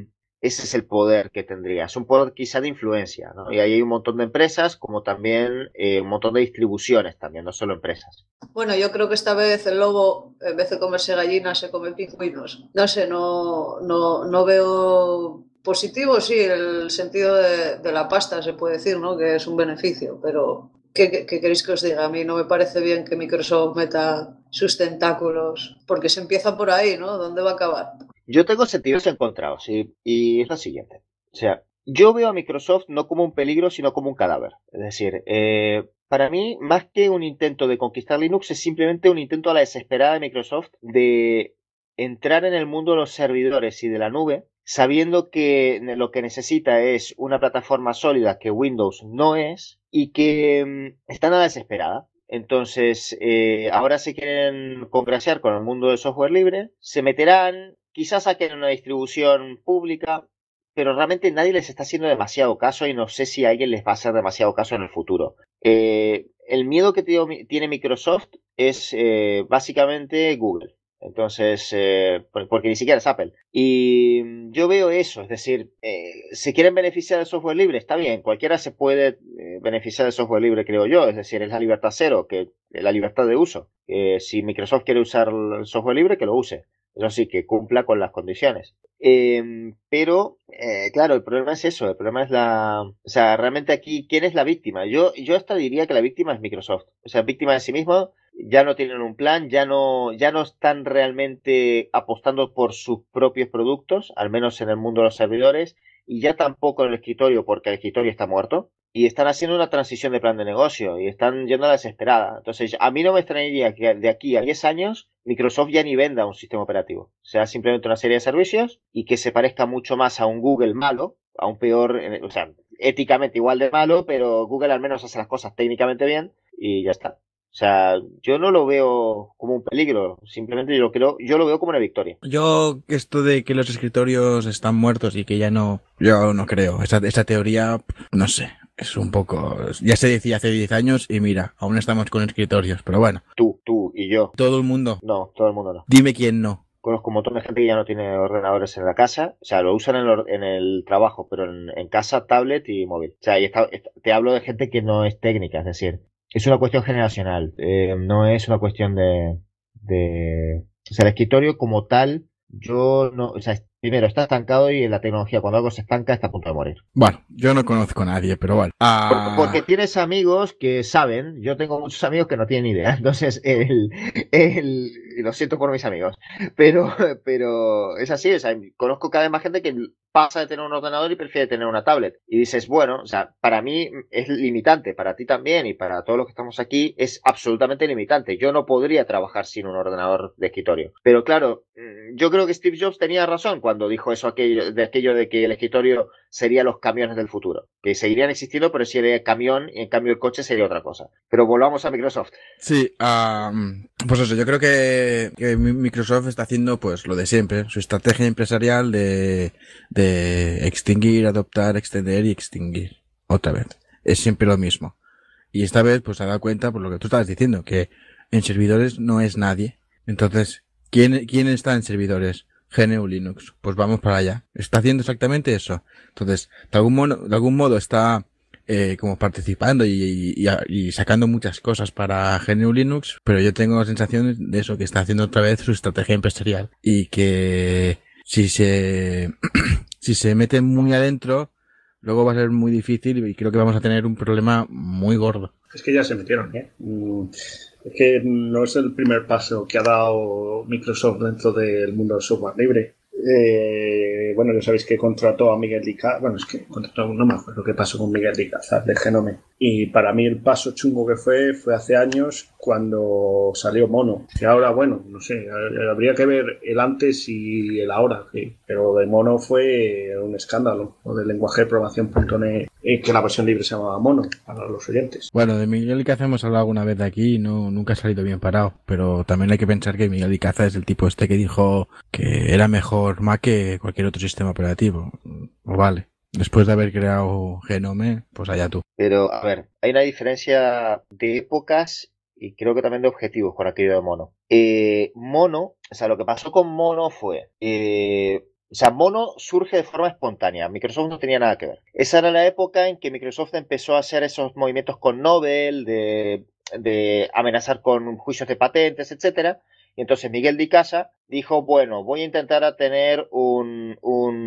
ese es el poder que tendría. Es un poder quizá de influencia, ¿no? Y ahí hay un montón de empresas, como también eh, un montón de distribuciones también, no solo empresas. Bueno, yo creo que esta vez el lobo, en vez de comerse gallinas, se come pingüinos. No sé, no, no, no veo positivo, sí, el sentido de, de la pasta, se puede decir, ¿no? Que es un beneficio, pero ¿qué, qué, qué queréis que os diga? A mí no me parece bien que Microsoft meta sus tentáculos, porque se empieza por ahí, ¿no? ¿Dónde va a acabar? Yo tengo sentidos encontrados y, y es lo siguiente. O sea, yo veo a Microsoft no como un peligro, sino como un cadáver. Es decir, eh, para mí, más que un intento de conquistar Linux, es simplemente un intento a la desesperada de Microsoft de entrar en el mundo de los servidores y de la nube, sabiendo que lo que necesita es una plataforma sólida que Windows no es y que mm, están a la desesperada. Entonces, eh, ahora se quieren congraciar con el mundo del software libre, se meterán, quizás saquen una distribución pública, pero realmente nadie les está haciendo demasiado caso y no sé si a alguien les va a hacer demasiado caso en el futuro. Eh, el miedo que tiene Microsoft es eh, básicamente Google. Entonces, eh, porque ni siquiera es Apple. Y yo veo eso, es decir, eh, se quieren beneficiar del software libre, está bien, cualquiera se puede eh, beneficiar del software libre, creo yo, es decir, es la libertad cero, que la libertad de uso. Eh, si Microsoft quiere usar el software libre, que lo use. Eso sí, que cumpla con las condiciones. Eh, pero, eh, claro, el problema es eso, el problema es la... O sea, realmente aquí, ¿quién es la víctima? Yo, yo hasta diría que la víctima es Microsoft. O sea, víctima de sí mismo, ya no tienen un plan, ya no, ya no están realmente apostando por sus propios productos, al menos en el mundo de los servidores, y ya tampoco en el escritorio, porque el escritorio está muerto. Y están haciendo una transición de plan de negocio y están yendo a la desesperada. Entonces, a mí no me extrañaría que de aquí a diez años Microsoft ya ni venda un sistema operativo. Sea simplemente una serie de servicios y que se parezca mucho más a un Google malo, a un peor, o sea, éticamente igual de malo, pero Google al menos hace las cosas técnicamente bien y ya está. O sea, yo no lo veo como un peligro, simplemente yo lo creo, yo lo veo como una victoria. Yo, esto de que los escritorios están muertos y que ya no, yo no creo. Esa, esa teoría, no sé, es un poco, ya se decía hace diez años y mira, aún estamos con escritorios, pero bueno. Tú, tú y yo. Todo el mundo. No, todo el mundo no. Dime quién no. Conozco un montón de gente que ya no tiene ordenadores en la casa, o sea, lo usan en el, en el trabajo, pero en, en casa, tablet y móvil. O sea, y está, está, te hablo de gente que no es técnica, es decir, es una cuestión generacional, eh, no es una cuestión de, de... O sea, el escritorio como tal, yo no... O sea, primero, está estancado y en la tecnología, cuando algo se estanca, está a punto de morir. Bueno, yo no conozco a nadie, pero bueno. Ah... Porque, porque tienes amigos que saben, yo tengo muchos amigos que no tienen idea, entonces el... el y lo siento por mis amigos, pero, pero es así, o sea, conozco cada vez más gente que pasa de tener un ordenador y prefiere tener una tablet. Y dices, bueno, o sea, para mí es limitante, para ti también y para todos los que estamos aquí es absolutamente limitante. Yo no podría trabajar sin un ordenador de escritorio. Pero claro, yo creo que Steve Jobs tenía razón cuando dijo eso aquello, de aquello de que el escritorio sería los camiones del futuro. Que seguirían existiendo, pero sería el camión y en cambio el coche sería otra cosa. Pero volvamos a Microsoft. Sí, um, pues eso, yo creo que, que Microsoft está haciendo pues lo de siempre, su estrategia empresarial de, de extinguir, adoptar, extender y extinguir. Otra vez. Es siempre lo mismo. Y esta vez pues se ha dado cuenta por lo que tú estabas diciendo, que en servidores no es nadie. Entonces, ¿quién, quién está en servidores? G N U Linux. Pues vamos para allá. Está haciendo exactamente eso. Entonces, de algún modo, de algún modo está eh, como participando y, y, y sacando muchas cosas para G N U Linux, pero yo tengo la sensación de eso, que está haciendo otra vez su estrategia empresarial y que si se, si si se meten muy adentro, luego va a ser muy difícil y creo que vamos a tener un problema muy gordo. Es que ya se metieron, ¿eh? Es que no es el primer paso que ha dado Microsoft dentro del mundo del software libre. Eh, bueno, ya sabéis que contrató a Miguel Dicázar. Bueno, es que contrató, no me acuerdo qué pasó con Miguel Dicázar de Genome. Y para mí el paso chungo que fue fue hace años cuando salió Mono. Que ahora, bueno, no sé, habría que ver el antes y el ahora. ¿Sí? Pero de Mono fue un escándalo. O del lenguaje de programación punto net, eh, que la versión libre se llamaba Mono, para los oyentes. Bueno, de Miguel Dicázar hemos hablado alguna vez de aquí y no, nunca ha salido bien parado. Pero también hay que pensar que Miguel Dicázar es el tipo este que dijo que era mejor Mac que cualquier otro sistema operativo. O vale. Después de haber creado Genome, pues allá tú. Pero, a ver, hay una diferencia de épocas y creo que también de objetivos con aquello de Mono. Eh, Mono, o sea, lo que pasó con Mono fue... Eh, o sea, Mono surge de forma espontánea. Microsoft no tenía nada que ver. Esa era la época en que Microsoft empezó a hacer esos movimientos con Nobel, de, de amenazar con juicios de patentes, etcétera. Y entonces Miguel Dicázar dijo, bueno, voy a intentar a tener un,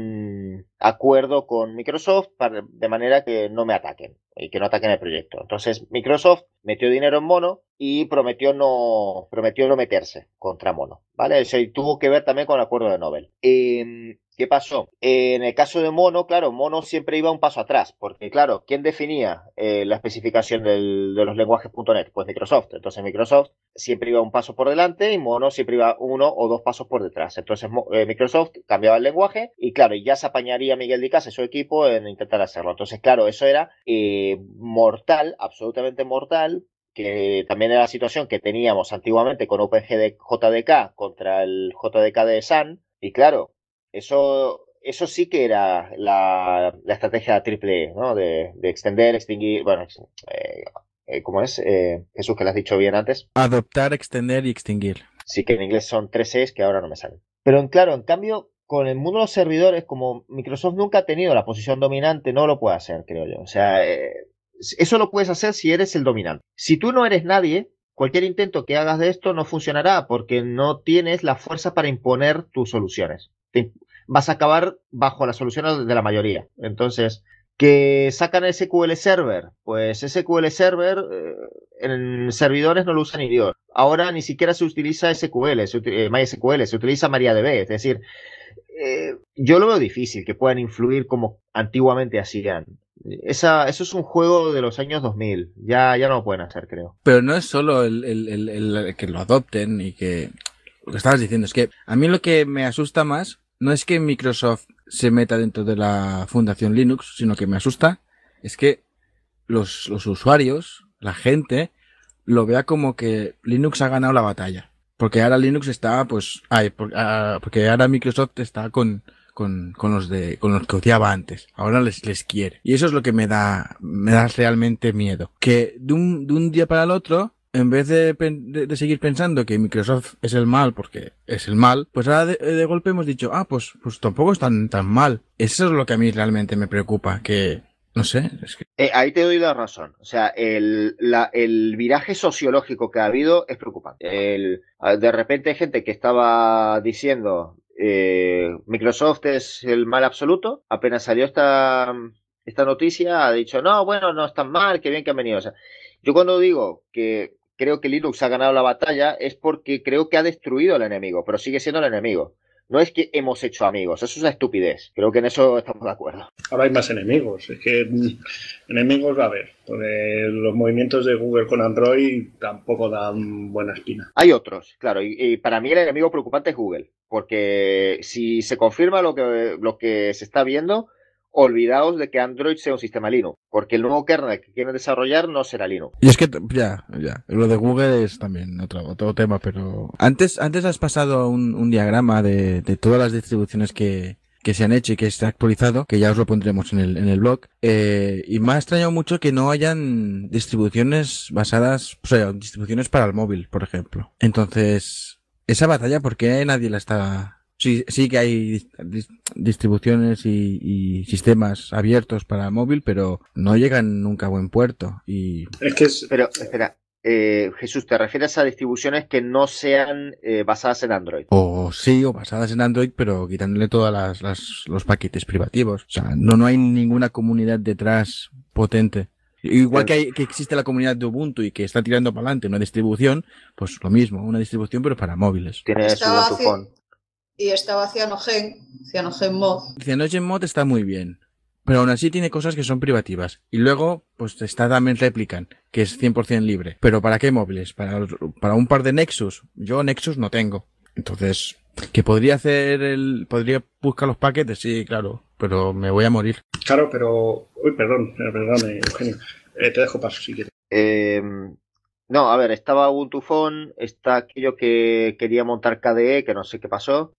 un acuerdo con Microsoft para, de manera que no me ataquen y que no ataquen el proyecto. Entonces Microsoft metió dinero en Mono y prometió no, prometió no meterse contra Mono, ¿vale? Eso tuvo que ver también con el acuerdo de Nobel. Eh, ¿Qué pasó? Eh, en el caso de Mono, claro, Mono siempre iba un paso atrás, porque claro, ¿quién definía eh, la especificación del, de los lenguajes punto net? Pues Microsoft. Entonces Microsoft siempre iba un paso por delante y Mono siempre iba uno o dos pasos por detrás. Entonces eh, Microsoft cambiaba el lenguaje y claro, ya se apañaría Miguel Dicázar y su equipo en intentar hacerlo. Entonces, claro, eso era eh, mortal, absolutamente mortal, que también era la situación que teníamos antiguamente con OpenJDK contra el J D K de Sun. Y claro, eso, eso sí que era la, la estrategia triple E, ¿no? De, de extender, extinguir, bueno, eh, eh, ¿cómo es? Eh, Jesús, que lo has dicho bien antes. Adoptar, extender y extinguir. Sí, que en inglés son tres E's que ahora no me salen. Pero claro, en cambio, con el mundo de los servidores, como Microsoft nunca ha tenido la posición dominante, no lo puede hacer, creo yo. O sea, eh, eso lo puedes hacer si eres el dominante. Si tú no eres nadie, cualquier intento que hagas de esto no funcionará porque no tienes la fuerza para imponer tus soluciones. Te, vas a acabar bajo las soluciones de la mayoría. Entonces, ¿que sacan S Q L Server? Pues S Q L Server eh, en servidores no lo usa ni Dios. Ahora ni siquiera se utiliza S Q L, se, eh, MySQL, se utiliza MariaDB. Es decir, eh, yo lo veo difícil que puedan influir como antiguamente hacían. Esa, eso es un juego de los años dos mil. Ya, ya no lo pueden hacer, creo. Pero no es solo el, el, el, el que lo adopten y que... Lo que estabas diciendo es que a mí lo que me asusta más no es que Microsoft se meta dentro de la Fundación Linux, sino que me asusta es que los, los usuarios, la gente, lo vea como que Linux ha ganado la batalla. Porque ahora Linux está, pues, ay, por, ah, porque ahora Microsoft está con, con, con los de, con los que odiaba antes. Ahora les, les quiere. Y eso es lo que me da, me da realmente miedo. Que de un, de un día para el otro, en vez de, de, de seguir pensando que Microsoft es el mal porque es el mal, pues ahora de, de golpe hemos dicho, ah, pues, pues tampoco es tan, tan mal. Eso es lo que a mí realmente me preocupa, que, no sé, es que... Eh, ahí te doy la razón. O sea, el, la, el viraje sociológico que ha habido es preocupante. El, de repente hay gente que estaba diciendo, eh, Microsoft es el mal absoluto. Apenas salió esta, esta noticia, ha dicho, no, bueno, no es tan mal, qué bien que han venido. O sea, yo cuando digo que creo que Linux ha ganado la batalla es porque creo que ha destruido al enemigo, pero sigue siendo el enemigo. No es que hemos hecho amigos, eso es una estupidez. Creo que en eso estamos de acuerdo. Ahora hay más enemigos, es que enemigos va a haber. Porque los movimientos de Google con Android tampoco dan buena espina. Hay otros, claro, y, y para mí el enemigo preocupante es Google, porque si se confirma lo que, lo que se está viendo, olvidaos de que Android sea un sistema Linux, porque el nuevo kernel que quieren desarrollar no será Linux. Y es que, ya, ya, lo de Google es también otro, otro tema, pero... Antes, antes has pasado un, un diagrama de, de todas las distribuciones que, que se han hecho y que se ha actualizado, que ya os lo pondremos en el, en el blog, eh, y me ha extrañado mucho que no hayan distribuciones basadas, o sea, distribuciones para el móvil, por ejemplo. Entonces, esa batalla, ¿por qué nadie la está...? Sí, sí que hay distribuciones y, y sistemas abiertos para el móvil, pero no llegan nunca a buen puerto. Y es que es... Pero, espera, Eh, Jesús, ¿te refieres a distribuciones que no sean eh, basadas en Android? O sí, o basadas en Android, pero quitándole todas las, las los paquetes privativos. O sea, no, no hay ninguna comunidad detrás potente. Igual que, hay, que existe la comunidad de Ubuntu y que está tirando para adelante una distribución, pues lo mismo, una distribución pero para móviles. Tiene su Estaba Ubuntu haci- Phone. Y estaba Cyanogen, Cyanogen Mod. CyanogenMod está muy bien, pero aún así tiene cosas que son privativas. Y luego, pues está también Replicant, que es cien por ciento libre. Pero ¿para qué móviles? ¿Para, para un par de Nexus? Yo Nexus no tengo. Entonces, ¿que podría hacer el... podría buscar los paquetes? Sí, claro, pero me voy a morir. Claro, pero... Uy, perdón, perdón, Eugenio. Eh, te dejo paso si quieres. Eh, no, a ver, estaba Ubuntu Phone, está aquello que quería montar K D E, que no sé qué pasó,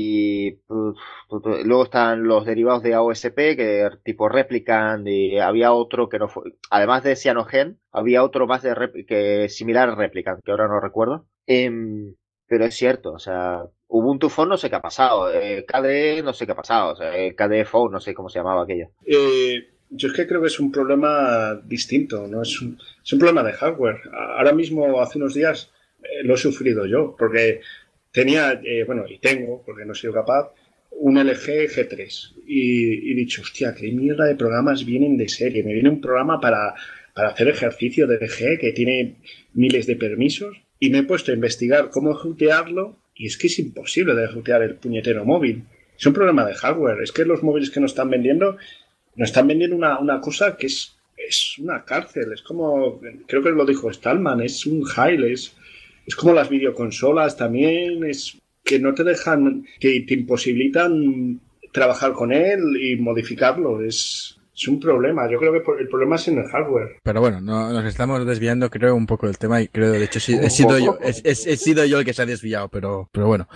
y uf, luego están los derivados de A O S P, que tipo Replicant, y había otro que no fue, además de Cyanogen, había otro más de rep, que similar a Replicant, que ahora no recuerdo. Eh, pero es cierto, o sea, Ubuntu Phone no sé qué ha pasado, eh, K D E no sé qué ha pasado, o sea, eh, K D E Phone no sé cómo se llamaba aquello. Eh... Yo es que creo que es un problema distinto, no es un, es un problema de hardware. Ahora mismo, hace unos días, eh, lo he sufrido yo, porque tenía, eh, bueno, y tengo, porque no he sido capaz, un L G G tres. Y he dicho, hostia, qué mierda de programas vienen de serie. Me viene un programa para, para hacer ejercicio de L G que tiene miles de permisos. Y me he puesto a investigar cómo ejecutarlo, y es que es imposible de ejecutar el puñetero móvil. Es un problema de hardware. Es que los móviles que nos están vendiendo... Nos están vendiendo una, una cosa que es, es una cárcel. Es como, creo que lo dijo Stallman, es un jail. Es, es como las videoconsolas también. Es que no te dejan, que te imposibilitan trabajar con él y modificarlo. Es, es un problema. Yo creo que el problema es en el hardware. Pero bueno, no, nos estamos desviando, creo, un poco del tema y creo, de hecho, he, he sido yo, he, he, he sido yo el que se ha desviado, pero, pero bueno.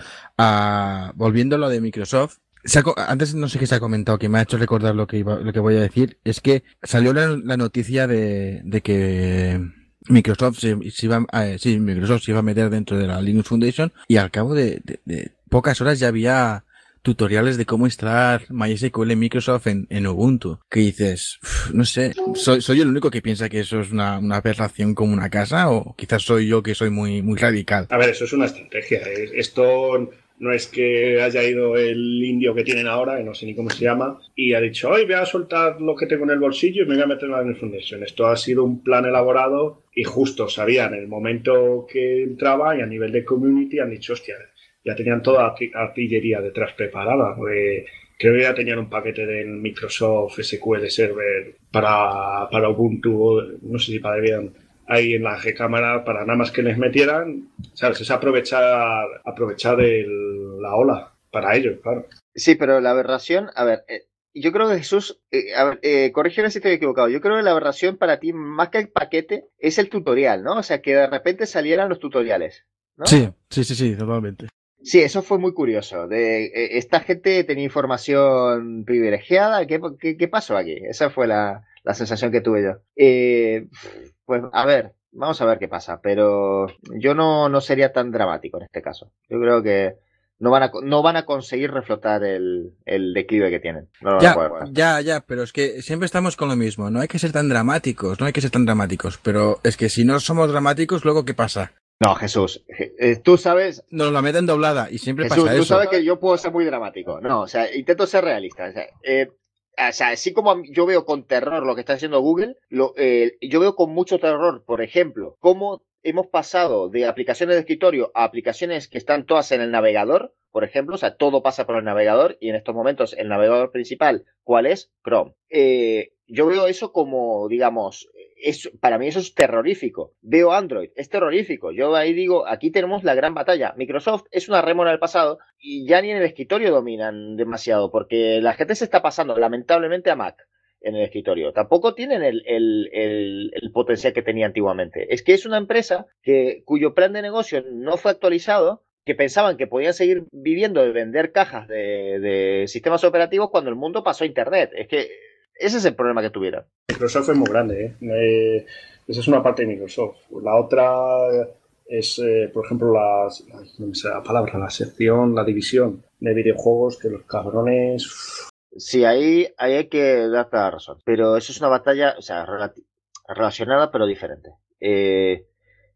Uh, volviendo a lo de Microsoft. Se ha, antes no sé qué se ha comentado, que me ha hecho recordar lo que iba, lo que voy a decir, es que salió la, la noticia de, de que Microsoft se, se iba, eh, sí, Microsoft se iba a meter dentro de la Linux Foundation y al cabo de, de, de pocas horas ya había tutoriales de cómo instalar MySQL en Microsoft en, en Ubuntu. Que dices, uff, no sé, ¿soy, soy el único que piensa que eso es una, una aberración como una casa o quizás soy yo que soy muy, muy radical? A ver, eso es una estrategia. Esto... No es que haya ido el indio que tienen ahora, que no sé ni cómo se llama, y ha dicho, hoy voy a soltar lo que tengo en el bolsillo y me voy a meter en la Linux Foundation. Esto ha sido un plan elaborado y justo sabían el momento que entraba y a nivel de community han dicho, hostia, ya tenían toda artillería detrás preparada. Porque creo que ya tenían un paquete del Microsoft S Q L Server para, para Ubuntu, no sé si para Debian, ahí en la G-cámara para nada más que les metieran, ¿sabes? Es aprovechar, aprovechar el, la ola para ellos, claro. Sí, pero la aberración, a ver, eh, yo creo que Jesús, eh, a ver, eh, corrígeme si estoy equivocado, yo creo que la aberración para ti, más que el paquete, es el tutorial, ¿no? O sea, que de repente salieran los tutoriales, ¿no? Sí, sí, sí, sí, totalmente. Sí, eso fue muy curioso. De, eh, esta gente tenía información privilegiada, ¿qué, qué, qué pasó aquí? Esa fue la, la sensación que tuve yo. Eh, pues, a ver, vamos a ver qué pasa, pero yo no, no sería tan dramático en este caso. Yo creo que no van a, no van a conseguir reflotar el, el declive que tienen. No, ya, no ya, ya, pero es que siempre estamos con lo mismo. No hay que ser tan dramáticos, no hay que ser tan dramáticos. Pero es que si no somos dramáticos, luego ¿qué pasa? No, Jesús, eh, tú sabes... Nos la meten doblada y siempre Jesús, pasa eso. Tú sabes que yo puedo ser muy dramático. No, o sea, intento ser realista. O sea, eh, o sea, así como yo veo con terror lo que está haciendo Google, lo, eh, yo veo con mucho terror, por ejemplo, cómo hemos pasado de aplicaciones de escritorio a aplicaciones que están todas en el navegador, por ejemplo, o sea, todo pasa por el navegador y en estos momentos el navegador principal, ¿cuál es? Chrome. Eh, yo veo eso como, digamos, es, para mí eso es terrorífico. Veo Android, es terrorífico. Yo ahí digo, aquí tenemos la gran batalla. Microsoft es una rémora del pasado y ya ni en el escritorio dominan demasiado porque la gente se está pasando lamentablemente a Mac en el escritorio. Tampoco tienen el, el, el, el potencial que tenía antiguamente. Es que es una empresa que, cuyo plan de negocio no fue actualizado, que pensaban que podían seguir viviendo de vender cajas de, de sistemas operativos cuando el mundo pasó a Internet. Es que ese es el problema que tuvieron. Microsoft es muy grande, ¿eh? Eh, esa es una parte de Microsoft. La otra es, eh, por ejemplo, la, no me sé la palabra, la sección, la división de videojuegos, que los cabrones... Sí, ahí, ahí hay que darte la razón. Pero eso es una batalla, o sea, relati- relacionada pero diferente. Eh,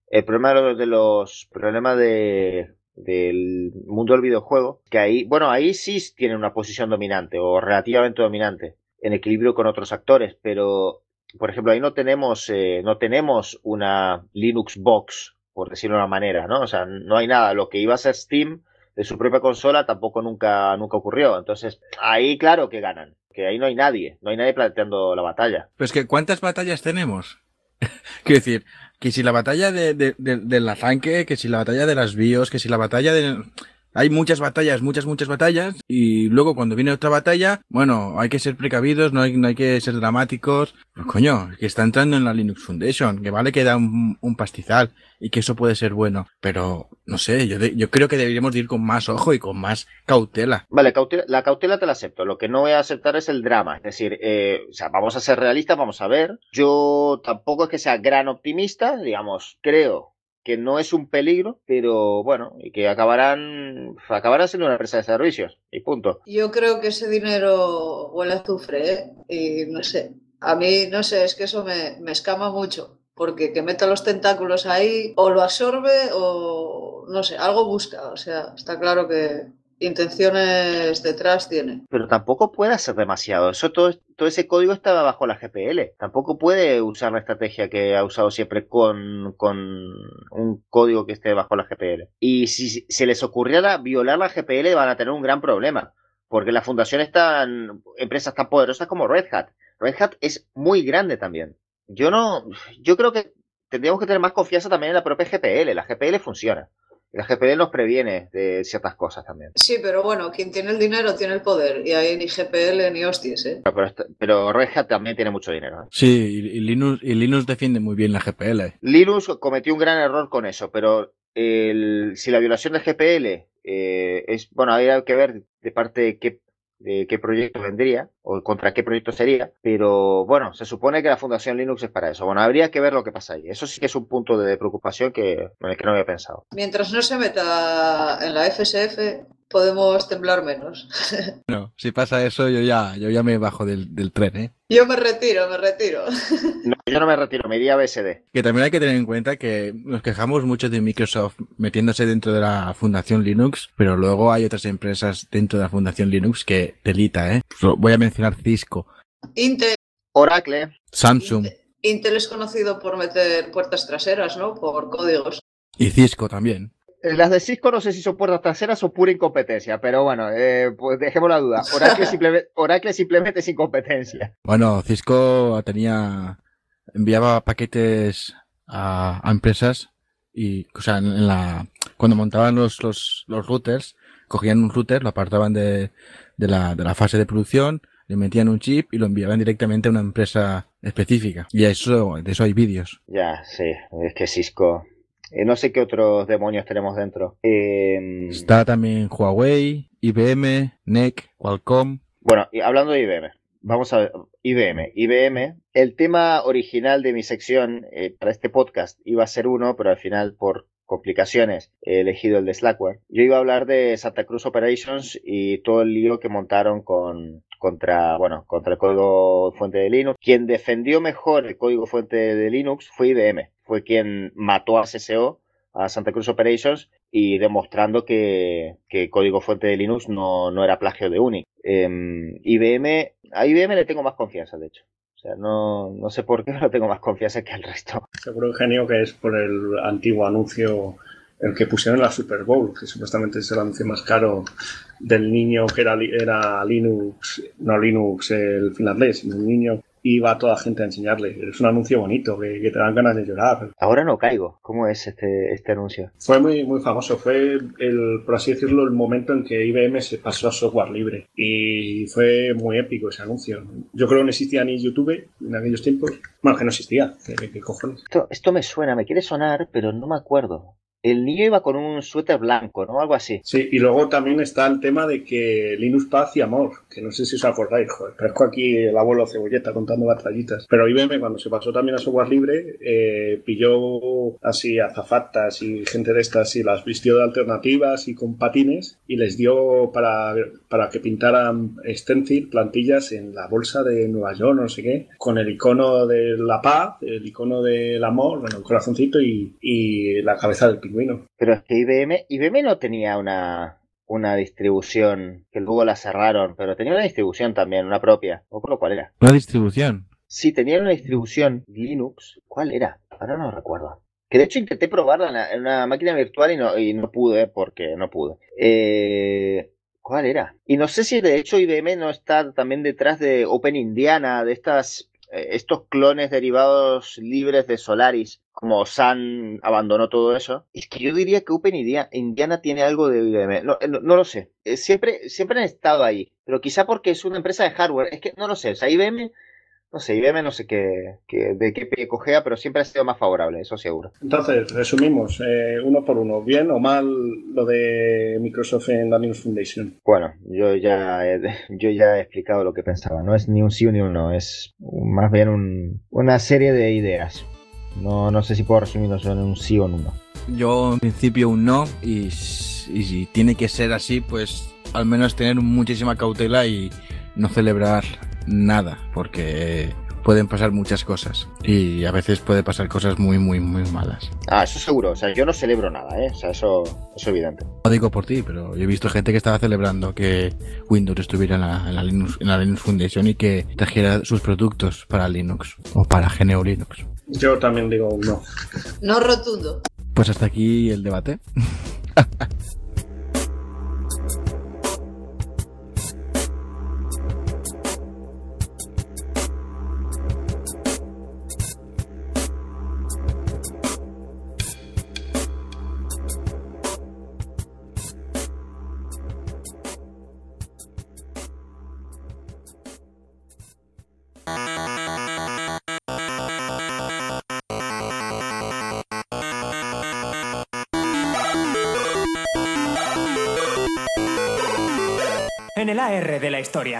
El problema de los, de los problemas de, del mundo del videojuego, que ahí, bueno, ahí sí tienen una posición dominante o relativamente dominante en equilibrio con otros actores, pero por ejemplo ahí no tenemos eh, no tenemos una Linux box, por decirlo de una manera, ¿no? O sea, no hay nada. Lo que iba a ser Steam de su propia consola tampoco nunca nunca ocurrió. Entonces ahí claro que ganan, que ahí no hay nadie, no hay nadie planteando la batalla. Pues que ¿cuántas batallas tenemos? Quiero decir, que si la batalla de, de, de, del arranque, que si la batalla de las BIOS, que si la batalla de... Hay muchas batallas, muchas, muchas batallas, y luego cuando viene otra batalla, bueno, hay que ser precavidos, no hay, no hay que ser dramáticos. Pero coño, que está entrando en la Linux Foundation, que vale que da un, un pastizal, y que eso puede ser bueno. Pero, no sé, yo, de, yo creo que deberíamos de ir con más ojo y con más cautela. Vale, cautela, la cautela te la acepto. Lo que no voy a aceptar es el drama. Es decir, eh, o sea, vamos a ser realistas, vamos a ver. Yo tampoco es que sea gran optimista, digamos, creo que no es un peligro, pero bueno, y que acabarán acabarán siendo una empresa de servicios, y punto. Yo creo que ese dinero huele a azufre, ¿eh? Y no sé, a mí, no sé, es que eso me, me escama mucho, porque que meta los tentáculos ahí, o lo absorbe, o no sé, algo busca, o sea, está claro que intenciones detrás tiene. Pero tampoco puede hacer demasiado. Eso todo, todo ese código estaba bajo la G P L. Tampoco puede usar la estrategia que ha usado siempre con, con un código que esté bajo la G P L. Y si se les ocurriera violar la G P L van a tener un gran problema. Porque la fundación están empresas tan poderosas como Red Hat. Red Hat es muy grande también. Yo no, yo creo que tendríamos que tener más confianza también en la propia G P L. La G P L funciona. La G P L nos previene de ciertas cosas también. Sí, pero bueno, quien tiene el dinero tiene el poder. Y ahí ni G P L ni hostias, ¿eh? Pero, pero, pero Red Hat también tiene mucho dinero, ¿eh? Sí, y, y, Linux, y Linux defiende muy bien la G P L. Linux cometió un gran error con eso, pero el, si la violación de G P L eh, es, bueno, habría que ver de parte de qué, de qué proyecto vendría o contra qué proyecto sería, pero bueno, se supone que la Fundación Linux es para eso. Bueno, habría que ver lo que pasa ahí. Eso sí que es un punto de preocupación que, en el que no había pensado. Mientras no se meta en la F S F, podemos temblar menos. No, si pasa eso, yo ya, yo ya me bajo del, del tren, ¿eh? Yo me retiro, me retiro. No, yo no me retiro, me iría a B S D. Que también hay que tener en cuenta que nos quejamos mucho de Microsoft metiéndose dentro de la Fundación Linux, pero luego hay otras empresas dentro de la Fundación Linux que telita, ¿eh? Voy a mencionar Cisco, Intel, Oracle, Samsung Intel, Intel es conocido por meter puertas traseras, ¿no? Por códigos. y Cisco también. las de Cisco no sé si son puertas traseras o pura incompetencia, pero bueno, eh, pues dejemos la duda. Oracle, simple, Oracle simplemente es incompetencia. Bueno, Cisco tenía, enviaba paquetes a, a empresas y, o sea, en, en la, cuando montaban los, los, los routers, cogían un router, lo apartaban de, de la, de la fase de producción, le metían un chip y lo enviaban directamente a una empresa específica. Y eso, de eso hay vídeos. Ya, sí, es que Cisco... Eh, no sé qué otros demonios tenemos dentro. Eh... Está también Huawei, I B M, N E C, Qualcomm. Bueno, y hablando de I B M, vamos a ver, I B M. I B M, el tema original de mi sección eh, para este podcast iba a ser uno, pero al final por complicaciones he elegido el de Slackware. Yo iba a hablar de Santa Cruz Operations y todo el lío que montaron con contra, bueno, contra el código fuente de Linux. Quien defendió mejor el código fuente de Linux fue I B M. Fue quien mató a C C O, a Santa Cruz Operations, y demostrando que, que código fuente de Linux no, no era plagio de Unix. Eh, I B M, a I B M le tengo más confianza, de hecho. O sea, no, no sé por qué, pero tengo más confianza que al resto. Seguro, Eugenio, que es por el antiguo anuncio, el que pusieron en la Super Bowl, que supuestamente es el anuncio más caro del niño que era, era Linux, no Linux el finlandés, sino un niño iba a toda la gente a enseñarle. Es un anuncio bonito, que, que te dan ganas de llorar. Ahora no caigo. ¿Cómo es este, este anuncio? Fue muy, muy famoso. Fue, el, por así decirlo, el momento en que I B M se pasó a software libre. Y fue muy épico ese anuncio. Yo creo que no existía ni YouTube en aquellos tiempos. Bueno, que no existía. ¿Qué, qué cojones? Esto, esto me suena, me quiere sonar, pero no me acuerdo. el niño iba con un suéter blanco, ¿no? Algo así. Sí, y luego también está el tema de que Linux Paz y Amor, que no sé si os acordáis, joder, parezco aquí el abuelo Cebolleta contando batallitas. Pero I B M, cuando se pasó también a software libre, eh, pilló así azafatas y gente de estas y las vistió de alternativas y con patines y les dio para, para que pintaran stencil, plantillas en la bolsa de Nueva York, no sé qué, con el icono de la paz, el icono del amor, bueno, el corazoncito y, y la cabeza del pingüino. Pero es que I B M, I B M no tenía una, una distribución que luego la cerraron, pero tenía una distribución también, una propia. No recuerdo cuál era. ¿Una distribución? Sí, tenía una distribución Linux. ¿Cuál era? Ahora no recuerdo. Que de hecho intenté probarla en, la, en una máquina virtual y no, y no pude, porque no pude. Eh, ¿Cuál era? Y no sé si de hecho I B M no está también detrás de Open Indiana, de estas, eh, estos clones derivados libres de Solaris, como Sun abandonó todo eso. Es que yo diría que Open Indiana tiene algo de I B M. No, no, no lo sé. Eh, siempre, siempre han estado ahí, pero quizá porque es una empresa de hardware. Es que no lo sé. O sea, I B M... No sé, I B M no sé qué, qué, de qué pie cojea, pero siempre ha sido más favorable, eso seguro. Entonces, resumimos, eh, uno por uno, ¿bien o mal lo de Microsoft en la Linux Foundation? Bueno, yo ya he, yo ya he explicado lo que pensaba. No es ni un sí ni un no, es más bien un, una serie de ideas. No, no sé si puedo resumirlo solo en un sí o en un no. Yo en principio un no, y, y si tiene que ser así, pues al menos tener muchísima cautela y no celebrar nada, porque pueden pasar muchas cosas y a veces puede pasar cosas muy muy muy malas. Ah, eso seguro, o sea, yo no celebro nada, ¿eh? O sea, eso, eso es evidente. No digo por ti, pero yo he visto gente que estaba celebrando que Windows estuviera en la, en la, Linux, en la Linux Foundation y que trajera sus productos para Linux o para G N U Linux. Yo también digo un no. No rotundo. Pues hasta aquí el debate. En el A R de la historia.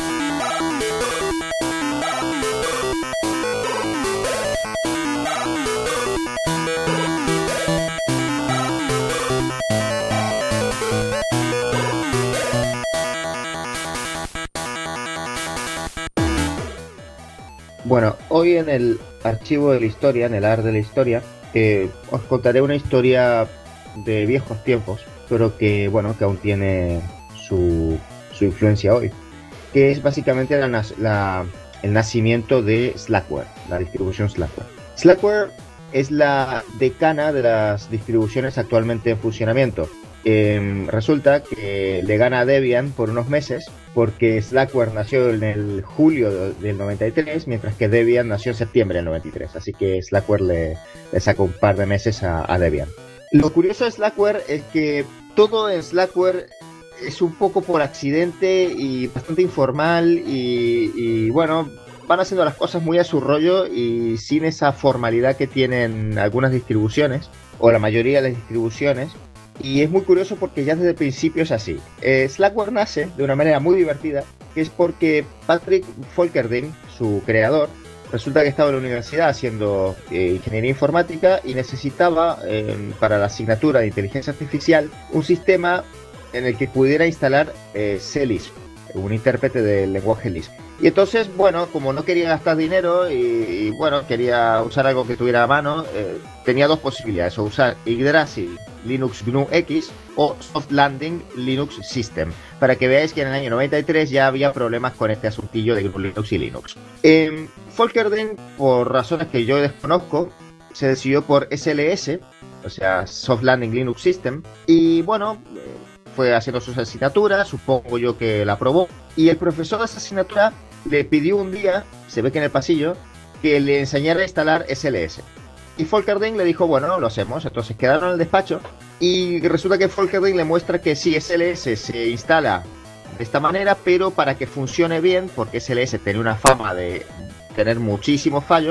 Bueno, hoy en el archivo de la historia, en el A R de la historia, eh, os contaré una historia de viejos tiempos, pero que, bueno, que aún tiene su, su influencia hoy, que es básicamente la, la, el nacimiento de Slackware, la distribución Slackware. Slackware es la decana de las distribuciones actualmente en funcionamiento. Eh, resulta que le gana a Debian por unos meses, porque Slackware nació en el julio del noventa y tres, mientras que Debian nació en septiembre del noventa y tres, así que Slackware le, le saca un par de meses a, a Debian. Lo curioso de Slackware es que todo en Slackware es un poco por accidente y bastante informal y, y bueno, van haciendo las cosas muy a su rollo y sin esa formalidad que tienen algunas distribuciones, o la mayoría de las distribuciones. Y es muy curioso porque ya desde el principio es así. Eh, Slackware nace de una manera muy divertida, que es porque Patrick Folkerding, su creador, resulta que estaba en la universidad haciendo eh, ingeniería informática y necesitaba eh, para la asignatura de inteligencia artificial un sistema en el que pudiera instalar eh, C Lisp, un intérprete del lenguaje Lisp. Y entonces, bueno, como no quería gastar dinero y, y bueno, quería usar algo que tuviera a mano, eh, tenía dos posibilidades: o usar Yggdrasil Linux G N U X o Soft Landing Linux System, para que veáis que en el año noventa y tres ya había problemas con este asuntillo de G N U Linux y Linux. Eh, Folkerding, por razones que yo desconozco, se decidió por S L S, o sea, Soft Landing Linux System, y bueno, fue haciendo sus asignaturas, supongo yo que la aprobó, y el profesor de esa asignatura le pidió un día, se ve que en el pasillo, que le enseñara a instalar S L S. Y Folkerding le dijo, bueno, lo hacemos. Entonces quedaron en el despacho y resulta que Folkerding le muestra que sí, S L S se instala de esta manera, pero para que funcione bien, porque S L S tenía una fama de tener muchísimos fallos,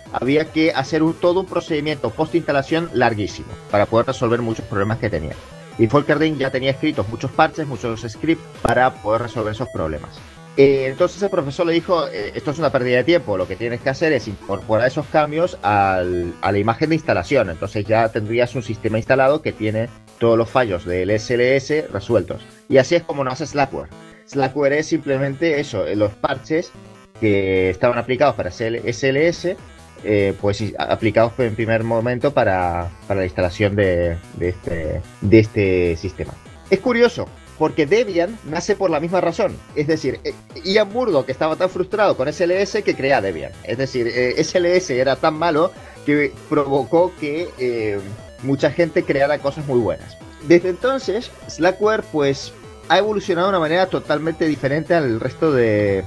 había que hacer un, todo un procedimiento post-instalación larguísimo para poder resolver muchos problemas que tenía. Y Folkerding ya tenía escritos muchos parches, muchos scripts para poder resolver esos problemas. Eh, entonces el profesor le dijo, eh, esto es una pérdida de tiempo, lo que tienes que hacer es incorporar esos cambios al, a la imagen de instalación. Entonces ya tendrías un sistema instalado que tiene todos los fallos del S L S resueltos. Y así es como nace Slackware. Slackware es simplemente eso, los parches que estaban aplicados para S L S, eh, pues aplicados en primer momento para, para la instalación de, de, este, de este sistema. Es curioso, porque Debian nace por la misma razón. Es decir, Ian Murdoch estaba tan frustrado con S L S que crea Debian. Es decir, eh, S L S era tan malo que provocó que eh, mucha gente creara cosas muy buenas. Desde entonces, Slackware pues ha evolucionado de una manera totalmente diferente al resto de,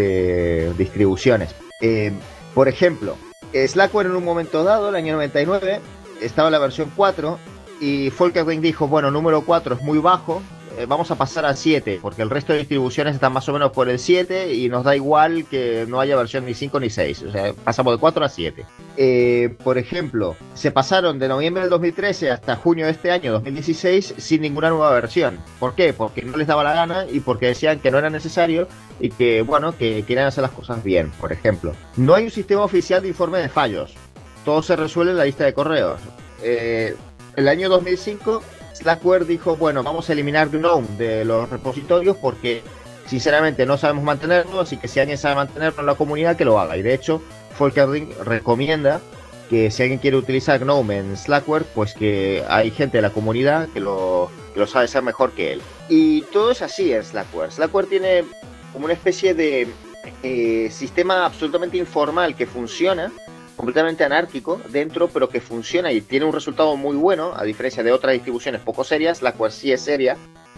de distribuciones. Eh, por ejemplo, Slackware en un momento dado, el año noventa y nueve, estaba en la versión cuatro y Folkerding dijo, bueno, número cuatro es muy bajo, vamos a pasar al siete, porque el resto de distribuciones están más o menos por el siete y nos da igual que no haya versión ni cinco ni seis, o sea, pasamos de cuatro a siete. Eh, por ejemplo, se pasaron de noviembre del dos mil trece hasta junio de este año, dos mil dieciséis, sin ninguna nueva versión. ¿Por qué? Porque no les daba la gana y porque decían que no era necesario y que, bueno, que querían hacer las cosas bien. Por ejemplo, no hay un sistema oficial de informe de fallos, todo se resuelve en la lista de correos. Eh, el año dos mil cinco... Slackware dijo, bueno, vamos a eliminar GNOME de los repositorios porque sinceramente no sabemos mantenerlo, así que si alguien sabe mantenerlo en la comunidad, que lo haga. Y de hecho, Folkerding recomienda que si alguien quiere utilizar GNOME en Slackware, pues que hay gente de la comunidad que lo, que lo sabe hacer mejor que él. Y todo es así en Slackware. Slackware tiene como una especie de eh, sistema absolutamente informal que funciona, completamente anárquico dentro, pero que funciona y tiene un resultado muy bueno, a diferencia de otras distribuciones poco serias. Slackware sí es seria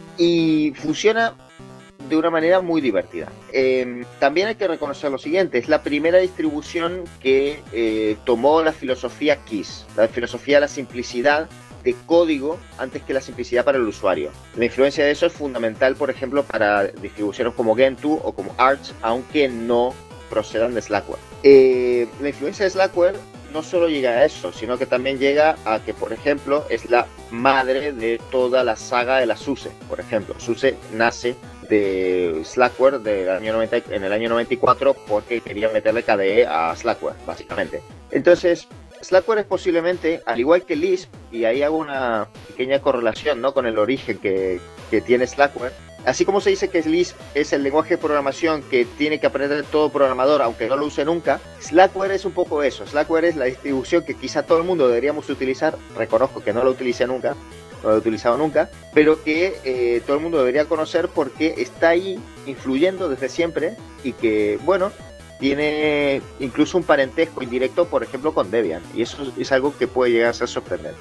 y funciona de una manera muy divertida. Eh, también hay que reconocer lo siguiente, es la primera distribución que eh, tomó la filosofía KISS, la filosofía de la simplicidad de código antes que la simplicidad para el usuario. La influencia de eso es fundamental, por ejemplo, para distribuciones como Gentoo o como Arch, aunque no procedan de Slackware. Eh, la influencia de Slackware no solo llega a eso, sino que también llega a que, por ejemplo, es la madre de toda la saga de la SUSE. Por ejemplo, SUSE nace de Slackware del año noventa, en el año noventa y cuatro porque querían meterle K D E a Slackware, básicamente. Entonces, Slackware es posiblemente, al igual que Lisp, y ahí hago una pequeña correlación, ¿no?, con el origen que, que tiene Slackware. Así como se dice que Lisp es el lenguaje de programación que tiene que aprender todo programador, aunque no lo use nunca, Slackware es un poco eso. Slackware es la distribución que quizá todo el mundo deberíamos utilizar. Reconozco que no lo utilicé nunca, no lo he utilizado nunca, pero que eh, todo el mundo debería conocer porque está ahí influyendo desde siempre y que, bueno, tiene incluso un parentesco indirecto, por ejemplo, con Debian. Y eso es algo que puede llegar a ser sorprendente.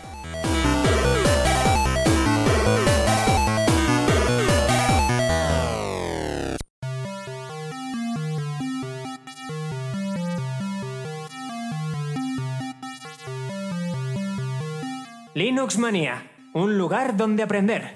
Linux Manía, un lugar donde aprender.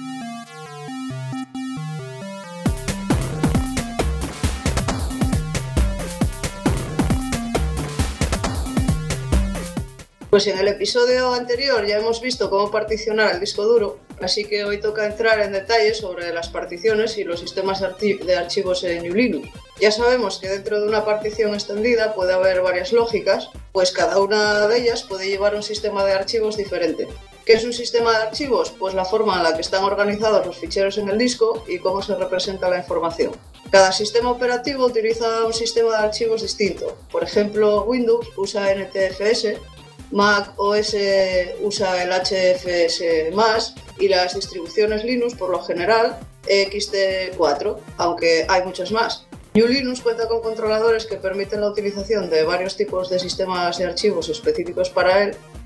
Pues en el episodio anterior ya hemos visto cómo particionar el disco duro, así que hoy toca entrar en detalle sobre las particiones y los sistemas de archivos en New Linux. Ya sabemos que dentro de una partición extendida puede haber varias lógicas, pues cada una de ellas puede llevar un sistema de archivos diferente. ¿Qué es un sistema de archivos? Pues la forma en la que están organizados los ficheros en el disco y cómo se representa la información. Cada sistema operativo utiliza un sistema de archivos distinto. Por ejemplo, Windows usa N T F S, Mac O S usa el H F S más, y las distribuciones Linux, por lo general, X T cuatro, aunque hay muchas más. New Linux cuenta con controladores que permiten la utilización de varios tipos de sistemas de archivos específicos para él,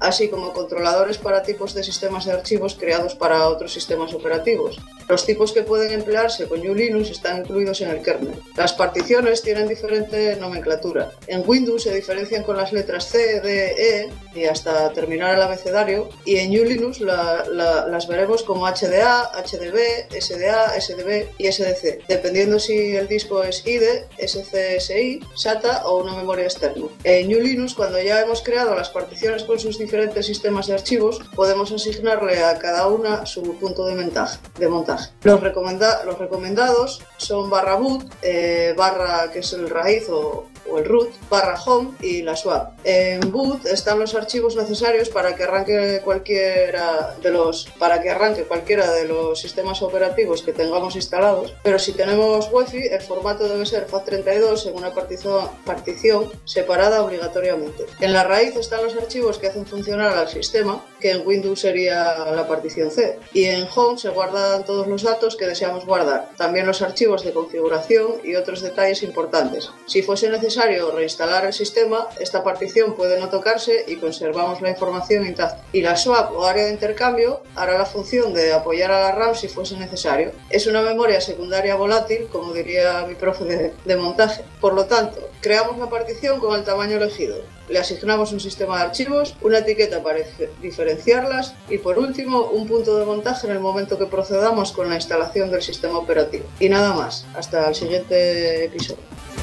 así como controladores para tipos de sistemas de archivos creados para otros sistemas operativos. Los tipos que pueden emplearse con GNU/Linux están incluidos en el kernel. Las particiones tienen diferente nomenclatura. En Windows se diferencian con las letras C, D, E y hasta terminar el abecedario, y en GNU/Linux la, la, las veremos como H D A, H D B, S D A, S D B y S D C, dependiendo si el disco es I D E, S C S I, SATA o una memoria externa. En GNU/Linux, cuando ya hemos creado las particiones con sus diferentes sistemas de archivos, podemos asignarle a cada una su punto de montaje. De montaje. Los, recomenda los recomendados son barra boot, eh, barra que es el raíz o, o el root, barra home y la swap. En boot están los archivos necesarios para que arranque cualquiera de los para que arranque cualquiera de los sistemas operativos que tengamos instalados, pero si tenemos Wi-Fi, el formato debe ser FAT treinta y dos en una partición, partición separada obligatoriamente. En la raíz están los archivos que hacen funcionar al sistema, que en Windows sería la partición C, y en home se guardan todos los datos que deseamos guardar, también los archivos de configuración y otros detalles importantes. Si fuese necesario reinstalar el sistema, esta partición puede no tocarse y conservamos la información intacta. Y la swap o área de intercambio hará la función de apoyar a la RAM si fuese necesario. Es una memoria secundaria volátil, como diría mi profe de, de montaje. Por lo tanto, creamos la partición con el tamaño elegido. Le asignamos un sistema de archivos, una etiqueta para diferenciarlas y, por último, un punto de montaje en el momento que procedamos con la instalación del sistema operativo. Y nada más. Hasta el siguiente episodio.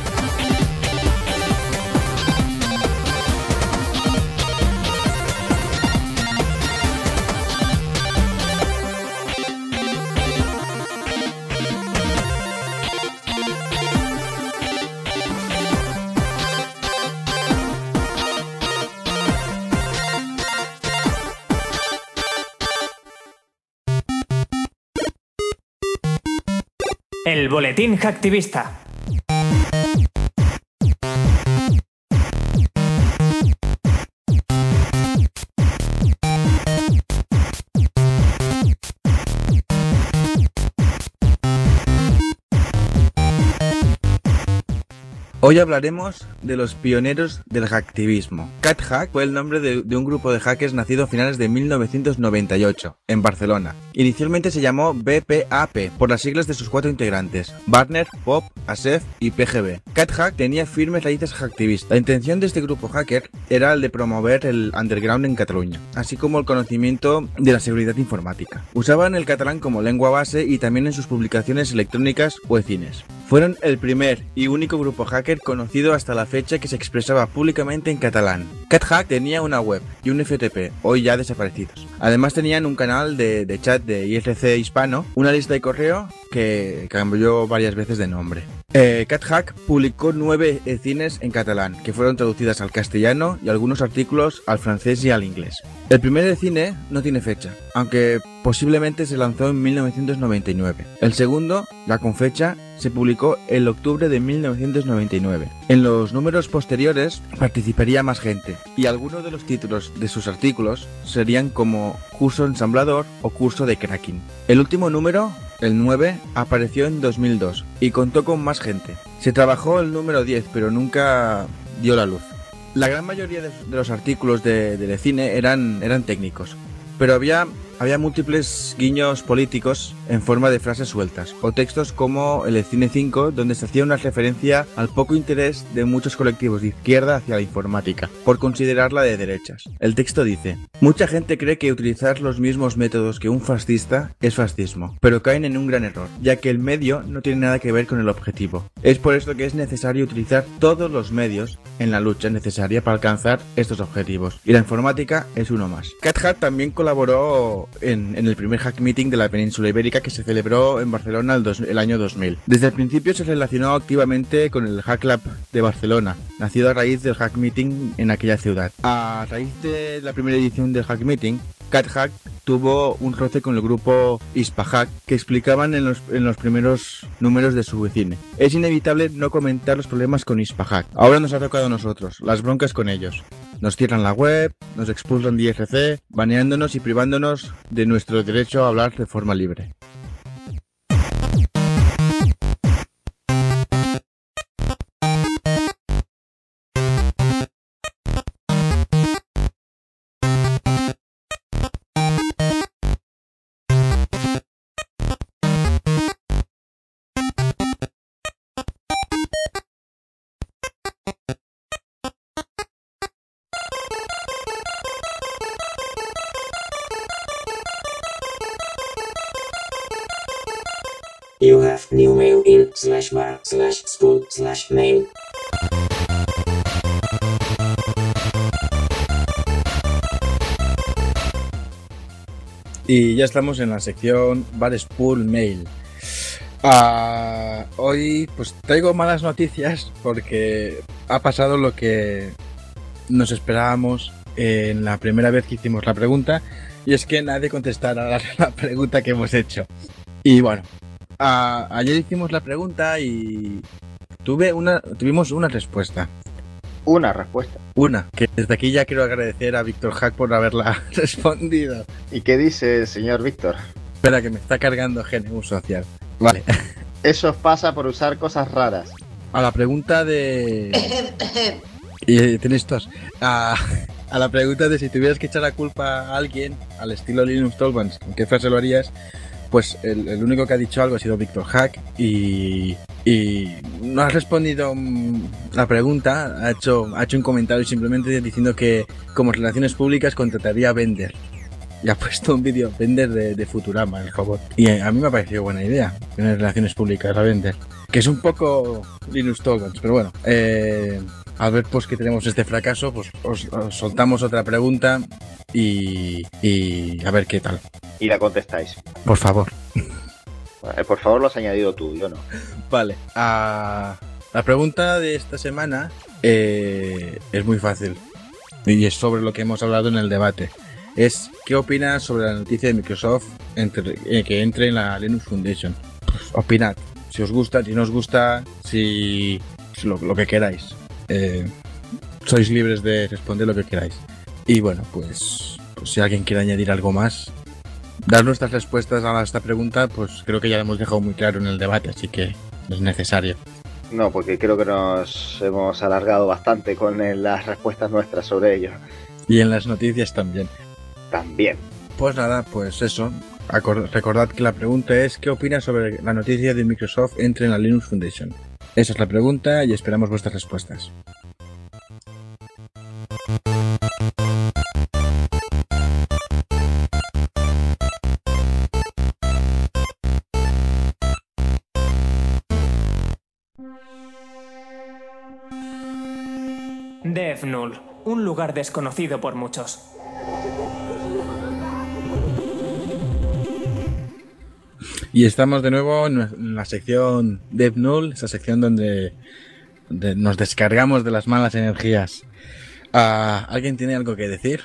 El boletín hacktivista. Hoy hablaremos de los pioneros del hacktivismo. CatHack fue el nombre de, de un grupo de hackers nacido a finales de mil novecientos noventa y ocho, en Barcelona. Inicialmente se llamó B P A P, por las siglas de sus cuatro integrantes, Barner, Pop, Asef y P G B. CatHack tenía firmes raíces hacktivistas. La intención de este grupo hacker era el de promover el underground en Cataluña, así como el conocimiento de la seguridad informática. Usaban el catalán como lengua base y también en sus publicaciones electrónicas o e-cines. Fueron el primer y único grupo hacker conocido hasta la fecha que se expresaba públicamente en catalán. CatHack tenía una web y un F T P, hoy ya desaparecidos. Además tenían un canal de, de chat de I R C hispano, una lista de correo que cambió varias veces de nombre. Eh, CatHack publicó nueve e-cines en catalán, que fueron traducidas al castellano y algunos artículos al francés y al inglés. El primer e-cine no tiene fecha, aunque posiblemente se lanzó en mil novecientos noventa y nueve. El segundo, la con fecha, se publicó en octubre de mil novecientos noventa y nueve. En los números posteriores participaría más gente, y algunos de los títulos de sus artículos serían como curso ensamblador o curso de cracking. El último número, el nueve, apareció en dos mil dos y contó con más gente. Se trabajó el número diez, pero nunca dio la luz. La gran mayoría de los artículos de, de cine eran, eran técnicos, pero había, había múltiples guiños políticos en forma de frases sueltas, o textos como el Cine cinco, donde se hacía una referencia al poco interés de muchos colectivos de izquierda hacia la informática, por considerarla de derechas. El texto dice: mucha gente cree que utilizar los mismos métodos que un fascista es fascismo, pero caen en un gran error, ya que el medio no tiene nada que ver con el objetivo. Es por esto que es necesario utilizar todos los medios en la lucha necesaria para alcanzar estos objetivos, y la informática es uno más. CatHack también colaboró en, en el primer hack meeting de la península ibérica que se celebró en Barcelona el, dos, el año dos mil. Desde el principio se relacionó activamente con el Hack Lab de Barcelona, nacido a raíz del hack meeting en aquella ciudad. A raíz de la primera edición del hack meeting, CatHack tuvo un roce con el grupo Hispahack, que explicaban en los, en los primeros números de su cine. Es inevitable no comentar los problemas con Hispahack. Ahora nos ha tocado a nosotros, las broncas con ellos. Nos cierran la web, nos expulsan de I R C, baneándonos y privándonos de nuestro derecho a hablar de forma libre. You have new mail in slash bar slash school slash mail. Y ya estamos en la sección Bar Spool Mail. Uh, hoy pues traigo malas noticias porque ha pasado lo que nos esperábamos en la primera vez que hicimos la pregunta, y es que nadie contestara la, la pregunta que hemos hecho. Y bueno, uh, ayer hicimos la pregunta y tuve una, tuvimos una respuesta. Una respuesta. Una, que desde aquí ya quiero agradecer a Víctor Hack por haberla respondido. ¿Y qué dice el señor Víctor? Espera, que me está cargando G N U Social. Vale. Eso pasa por usar cosas raras. A la pregunta de... y tenéis tos. A, a la pregunta de si tuvieras que echar la culpa a alguien, al estilo Linux Tolvans, ¿con qué frase lo harías? Pues el, el único que ha dicho algo ha sido Víctor Hack y, y no ha respondido la pregunta, ha hecho, ha hecho un comentario simplemente diciendo que como relaciones públicas contrataría a Bender. Y ha puesto un vídeo Bender de, de Futurama, el robot. Y a mí me ha parecido buena idea tener relaciones públicas a Bender. Que es un poco Linux Tolvans, pero bueno. Eh, al ver pues que tenemos este fracaso, pues os, os soltamos otra pregunta y, y a ver qué tal. Y la contestáis. Por favor. Bueno, por favor lo has añadido tú, yo no. Vale. Uh, la pregunta de esta semana eh, es muy fácil. Y es sobre lo que hemos hablado en el debate. Es, ¿qué opinas sobre la noticia de Microsoft entre, eh, que entre en la Linux Foundation? Pues, opinad. Si os gusta, si no os gusta, si, si lo, lo que queráis. Eh, sois libres de responder lo que queráis. Y bueno, pues, pues si alguien quiere añadir algo más, dar nuestras respuestas a esta pregunta, pues creo que ya lo hemos dejado muy claro en el debate, así que no es necesario. No, porque creo que nos hemos alargado bastante con el, las respuestas nuestras sobre ello. Y en las noticias también. También. Pues nada, pues eso. Acor- recordad que la pregunta es ¿qué opinas sobre la noticia de Microsoft entre en la Linux Foundation? Esa es la pregunta y esperamos vuestras respuestas. Death Null, un lugar desconocido por muchos. Y estamos de nuevo en la sección Death Null, esa sección donde, donde nos descargamos de las malas energías. Uh, ¿Alguien tiene algo que decir?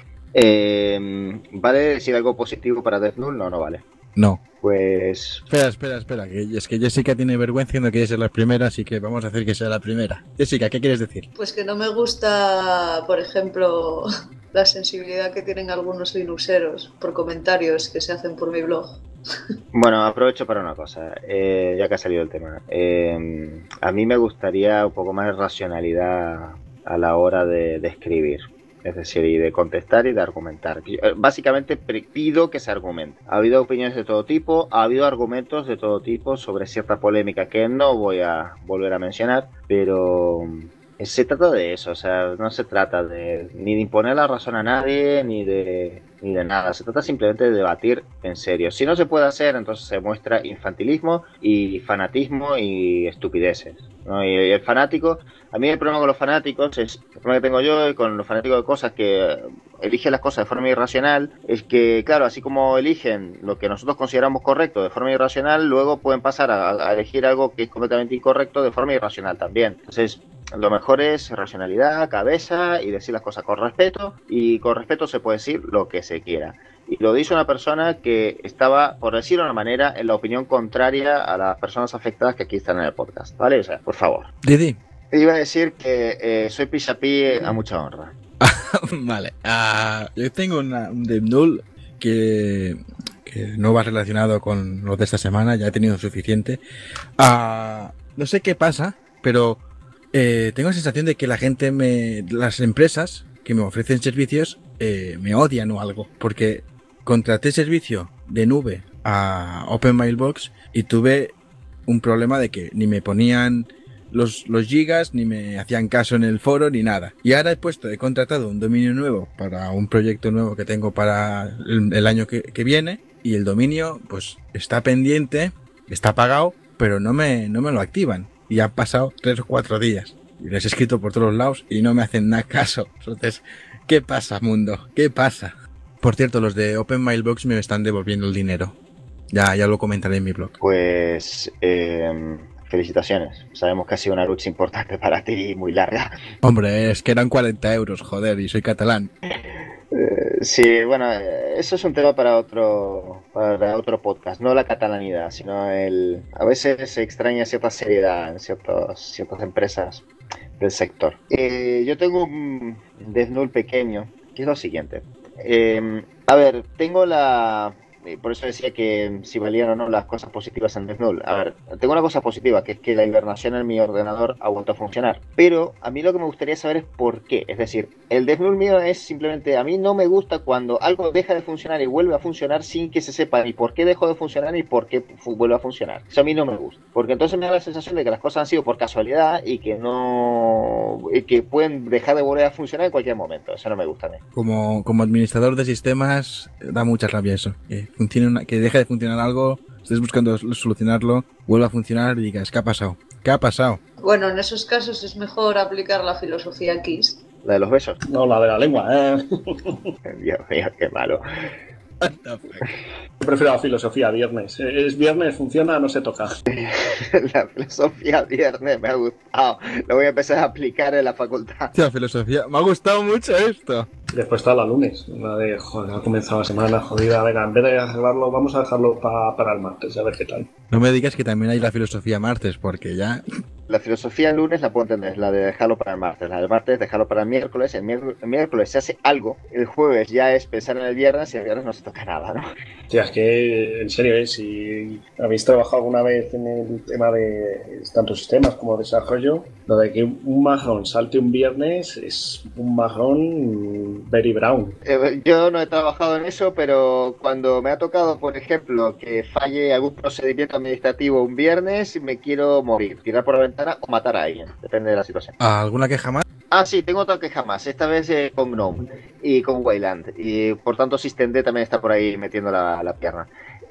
Eh, ¿Vale decir algo positivo para Death Null? No, no vale. No. Pues... Espera, espera, espera, que es que Jessica tiene vergüenza y no quiere ser la primera, así que vamos a hacer que sea la primera. Jessica, ¿qué quieres decir? Pues que no me gusta, por ejemplo, la sensibilidad que tienen algunos linuxeros por comentarios que se hacen por mi blog. Bueno, aprovecho para una cosa, eh, ya que ha salido el tema. Eh, a mí me gustaría un poco más de racionalidad a la hora de, de escribir. Es decir, y de contestar y de argumentar. Básicamente pido que se argumente. Ha habido opiniones de todo tipo, ha habido argumentos de todo tipo sobre cierta polémica que no voy a volver a mencionar, pero se trata de eso, o sea, no se trata de ni de imponer la razón a nadie, ni de, ni de nada. Se trata simplemente de debatir en serio. Si no se puede hacer, entonces se muestra infantilismo y fanatismo y estupideces, ¿no? Y el fanático, a mí el problema con los fanáticos es, el problema que tengo yo y con los fanáticos de cosas que eligen las cosas de forma irracional, es que, claro, así como eligen lo que nosotros consideramos correcto de forma irracional, luego pueden pasar a, a elegir algo que es completamente incorrecto de forma irracional también. Entonces, lo mejor es racionalidad, cabeza y decir las cosas con respeto, y con respeto se puede decir lo que se quiera. Y lo dice una persona que estaba, por decirlo de una manera, en la opinión contraria a las personas afectadas que aquí están en el podcast, ¿vale? O sea, por favor. Didi. Iba a decir que eh, soy Pishapí a mucha honra. Vale. Uh, yo tengo una, un Death Null que, que no va relacionado con lo de esta semana, ya he tenido suficiente. Uh, no sé qué pasa, pero eh, tengo la sensación de que la gente, me, las empresas que me ofrecen servicios, eh, me odian o algo, porque contraté servicio de nube a OpenMailbox y tuve un problema de que ni me ponían los, los gigas, ni me hacían caso en el foro, ni nada. Y ahora he puesto, he contratado un dominio nuevo para un proyecto nuevo que tengo para el, el año que, que viene, y el dominio pues está pendiente está pagado, pero no me, no me lo activan. Y han pasado tres o cuatro días. Y les he escrito por todos lados y no me hacen nada caso. Entonces, ¿qué pasa, mundo? ¿Qué pasa? Por cierto, los de OpenMailbox me están devolviendo el dinero. Ya, ya lo comentaré en mi blog. Pues eh, felicitaciones. Sabemos que ha sido una lucha importante para ti y muy larga. Hombre, es que eran cuarenta euros, joder, y soy catalán. Eh, sí, bueno, eh, eso es un tema para otro para otro podcast. No la catalanidad, sino el... A veces se extraña cierta seriedad en ciertos, ciertas empresas del sector. Eh, yo tengo un Death Null pequeño, que es lo siguiente. Eh, a ver, tengo la... Por eso decía que si valían o no las cosas positivas en Death Null. A ver, tengo una cosa positiva, que es que la hibernación en mi ordenador ha vuelto a funcionar. Pero a mí lo que me gustaría saber es por qué. Es decir, el Death Null mío es simplemente... A mí no me gusta cuando algo deja de funcionar y vuelve a funcionar sin que se sepa ni por qué dejó de funcionar ni por qué fu- vuelve a funcionar. Eso a mí no me gusta. Porque entonces me da la sensación de que las cosas han sido por casualidad y que no... y que pueden dejar de volver a funcionar en cualquier momento. Eso no me gusta a mí. Como, como administrador de sistemas, da mucha rabia eso. Que, funcione una, que deje de funcionar algo, estés buscando solucionarlo, vuelva a funcionar y digas, ¿qué ha pasado? ¿Qué ha pasado? Bueno, en esos casos es mejor aplicar la filosofía Kiss. La de los besos. No, la de la lengua, ¿eh? Dios mío, qué malo. Yo prefiero la filosofía viernes. Es viernes, funciona, no se toca. La filosofía viernes me ha gustado. Lo voy a empezar a aplicar en la facultad. Hostia, filosofía. Me ha gustado mucho esto. Después está la lunes, la de, joder, ha comenzado la semana, jodida, venga, en vez de dejarlo, vamos a dejarlo pa, para el martes, a ver qué tal. No me digas que también hay la filosofía martes, porque ya... La filosofía el lunes la puedo entender, la de dejarlo para el martes. La del martes, dejarlo para el miércoles. El, miércoles. el miércoles se hace algo. El jueves ya es pensar en el viernes y el viernes no se toca nada, ¿no? Tía, es que, en serio, ¿eh? Si habéis trabajado alguna vez en el tema de tanto sistemas como desarrollo, lo de que un marrón salte un viernes es un marrón very brown. Eh, yo no he trabajado en eso, pero cuando me ha tocado, por ejemplo, que falle algún procedimiento administrativo un viernes, me quiero morir, tirar por la ventana o matar a alguien, depende de la situación. ¿Alguna queja más? Ah, sí, tengo otra queja más, esta vez eh, con Gnome y con Wayland, y por tanto Systemd también está por ahí metiendo la, la pierna.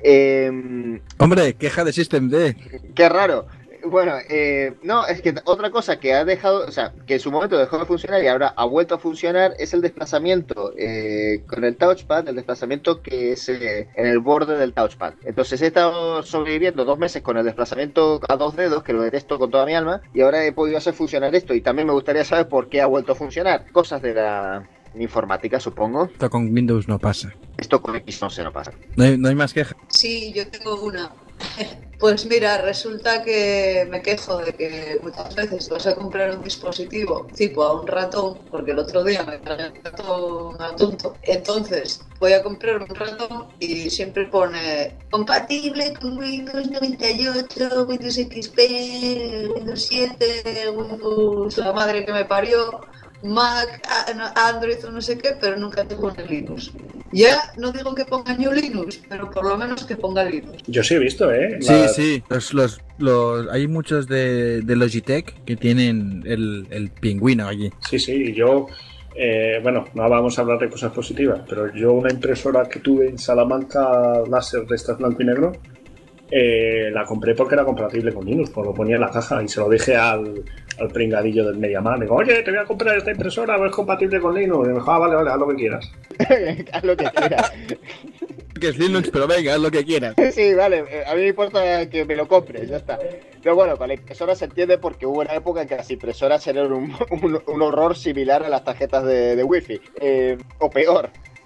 Eh, Hombre, queja de Systemd. qué raro. Bueno, eh, no, es que otra cosa que ha dejado, o sea, que en su momento dejó de funcionar y ahora ha vuelto a funcionar es el desplazamiento eh, con el touchpad, el desplazamiento que es eh, en el borde del touchpad. Entonces he estado sobreviviendo dos meses con el desplazamiento a dos dedos, que lo detesto con toda mi alma, y ahora he podido hacer funcionar esto. Y también me gustaría saber por qué ha vuelto a funcionar. Cosas de la informática, supongo. Esto con Windows no pasa. Esto con X no se no pasa. No hay, no hay más queja. Sí, yo tengo una. Pues mira, resulta que me quejo de que muchas veces vas a comprar un dispositivo tipo a un ratón, porque el otro día me traje un ratón a tonto. Entonces voy a comprar un ratón y siempre pone compatible con Windows noventa y ocho, Windows X P, Windows siete, Windows la madre que me parió, Mac, Android o no sé qué, pero nunca te pone Linux. Ya no digo que ponga New Linux, pero por lo menos que ponga Linux. Yo sí he visto, ¿eh? Sí, La- sí. Los, los, los, hay muchos de, de Logitech que tienen el, el pingüino allí. Sí, sí, y yo, eh, bueno, no vamos a hablar de cosas positivas, pero yo una impresora que tuve en Salamanca láser de estas blanco y negro, eh, la compré porque era compatible con Linux, pues lo ponía en la caja y se lo dije al, al pringadillo del MediaMarkt. Digo, oye, te voy a comprar esta impresora, a ver, es compatible con Linux. Y me dijo, ah, vale, vale, haz lo que quieras. Haz lo que quieras. Que es Linux, pero venga, haz lo que quieras. Sí, vale, a mí me importa que me lo compres, ya está. Pero bueno, con la impresora se entiende porque hubo una época en que las impresoras eran un, un, un horror similar a las tarjetas de, de wifi, eh, o peor.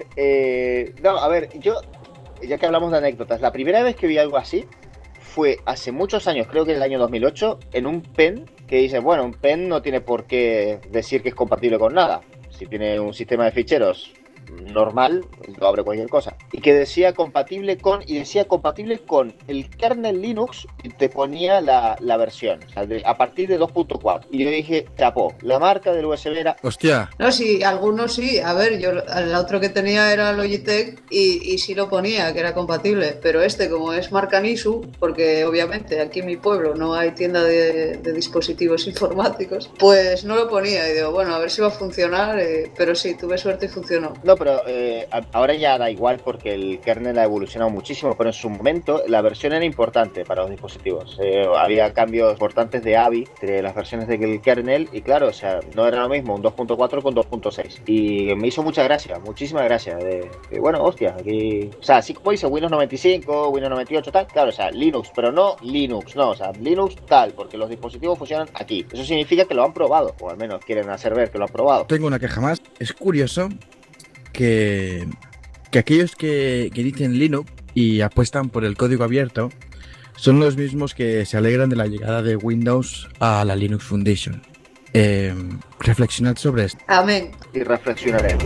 Eh, no, a ver, yo, ya que hablamos de anécdotas, la primera vez que vi algo así fue hace muchos años, creo que en el año dos mil ocho, en un pen que dice, bueno, un pen no tiene por qué decir que es compatible con nada. Si tiene un sistema de ficheros normal, lo abre cualquier cosa. Y que decía compatible con, y decía compatible con el kernel Linux, y te ponía la, la versión, o sea, de, a partir de dos punto cuatro. Y yo dije, chapó, la marca del U S B era... Hostia. No, sí, algunos sí. A ver, yo el otro que tenía era Logitech y, y sí lo ponía, que era compatible. Pero este, como es marca Nisu, porque obviamente aquí en mi pueblo no hay tienda de, de dispositivos informáticos, pues no lo ponía. Y digo, bueno, a ver si va a funcionar. Eh, pero sí, tuve suerte y funcionó. No, No, pero eh, a- ahora ya da igual porque el kernel ha evolucionado muchísimo, pero en su momento la versión era importante para los dispositivos. Eh, había cambios importantes de A V I entre las versiones del kernel y claro, o sea, no era lo mismo un dos punto cuatro con dos punto seis. Y me hizo mucha gracia, muchísimas gracias. De, de, bueno, hostia, aquí... O sea, así como dice Windows noventa y cinco, Windows noventa y ocho, tal, claro, o sea, Linux, pero no Linux, no, o sea, Linux tal, porque los dispositivos funcionan aquí. Eso significa que lo han probado, o al menos quieren hacer ver que lo han probado. Tengo una queja más. Es curioso que, que aquellos que, que dicen Linux y apuestan por el código abierto son los mismos que se alegran de la llegada de Windows a la Linux Foundation. Eh, reflexionad sobre esto. Amén. Y reflexionaré.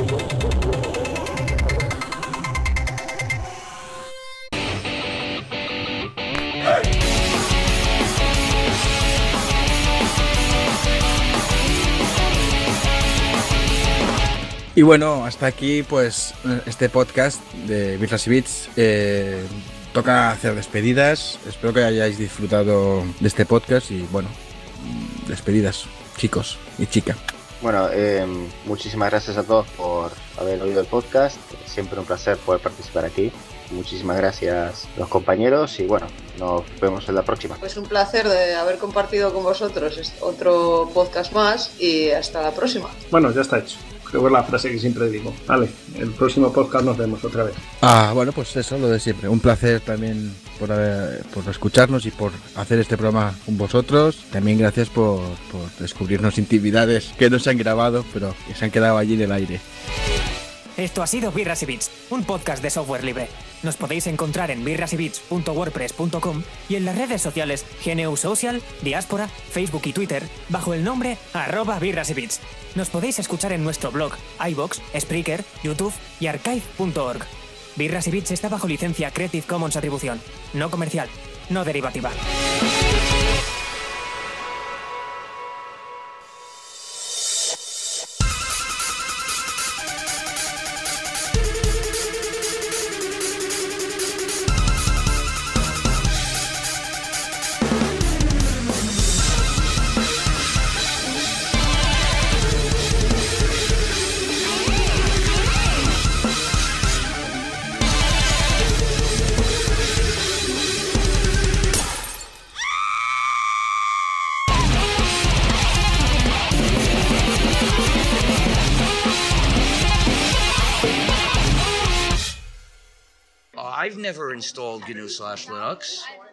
Y bueno, hasta aquí pues este podcast de Birras y Bits. Eh, toca hacer despedidas. Espero que hayáis disfrutado de este podcast y bueno, despedidas, chicos y chica. Bueno, eh, muchísimas gracias a todos por haber oído el podcast. Siempre un placer poder participar aquí. Muchísimas gracias a los compañeros y bueno, nos vemos en la próxima. Pues un placer de haber compartido con vosotros este otro podcast más y hasta la próxima. Bueno, ya está hecho. Creo que es la frase que siempre digo. Vale, el próximo podcast nos vemos otra vez. Ah, bueno, pues eso, lo de siempre. Un placer también por, haber- por escucharnos y por hacer este programa con vosotros. También gracias por, por descubrirnos intimidades que no se han grabado, pero que se han quedado allí en el aire. Esto ha sido Birras y Bits, un podcast de software libre. Nos podéis encontrar en birrasybits punto wordpress punto com y en las redes sociales G N U Social, Diáspora, Facebook y Twitter bajo el nombre arroba Birras y Bits. Nos podéis escuchar en nuestro blog, iVoox, Spreaker, YouTube y archive punto org. Birras y Bits está bajo licencia Creative Commons Atribución, no comercial, no derivativa. I've never installed G N U slash Linux.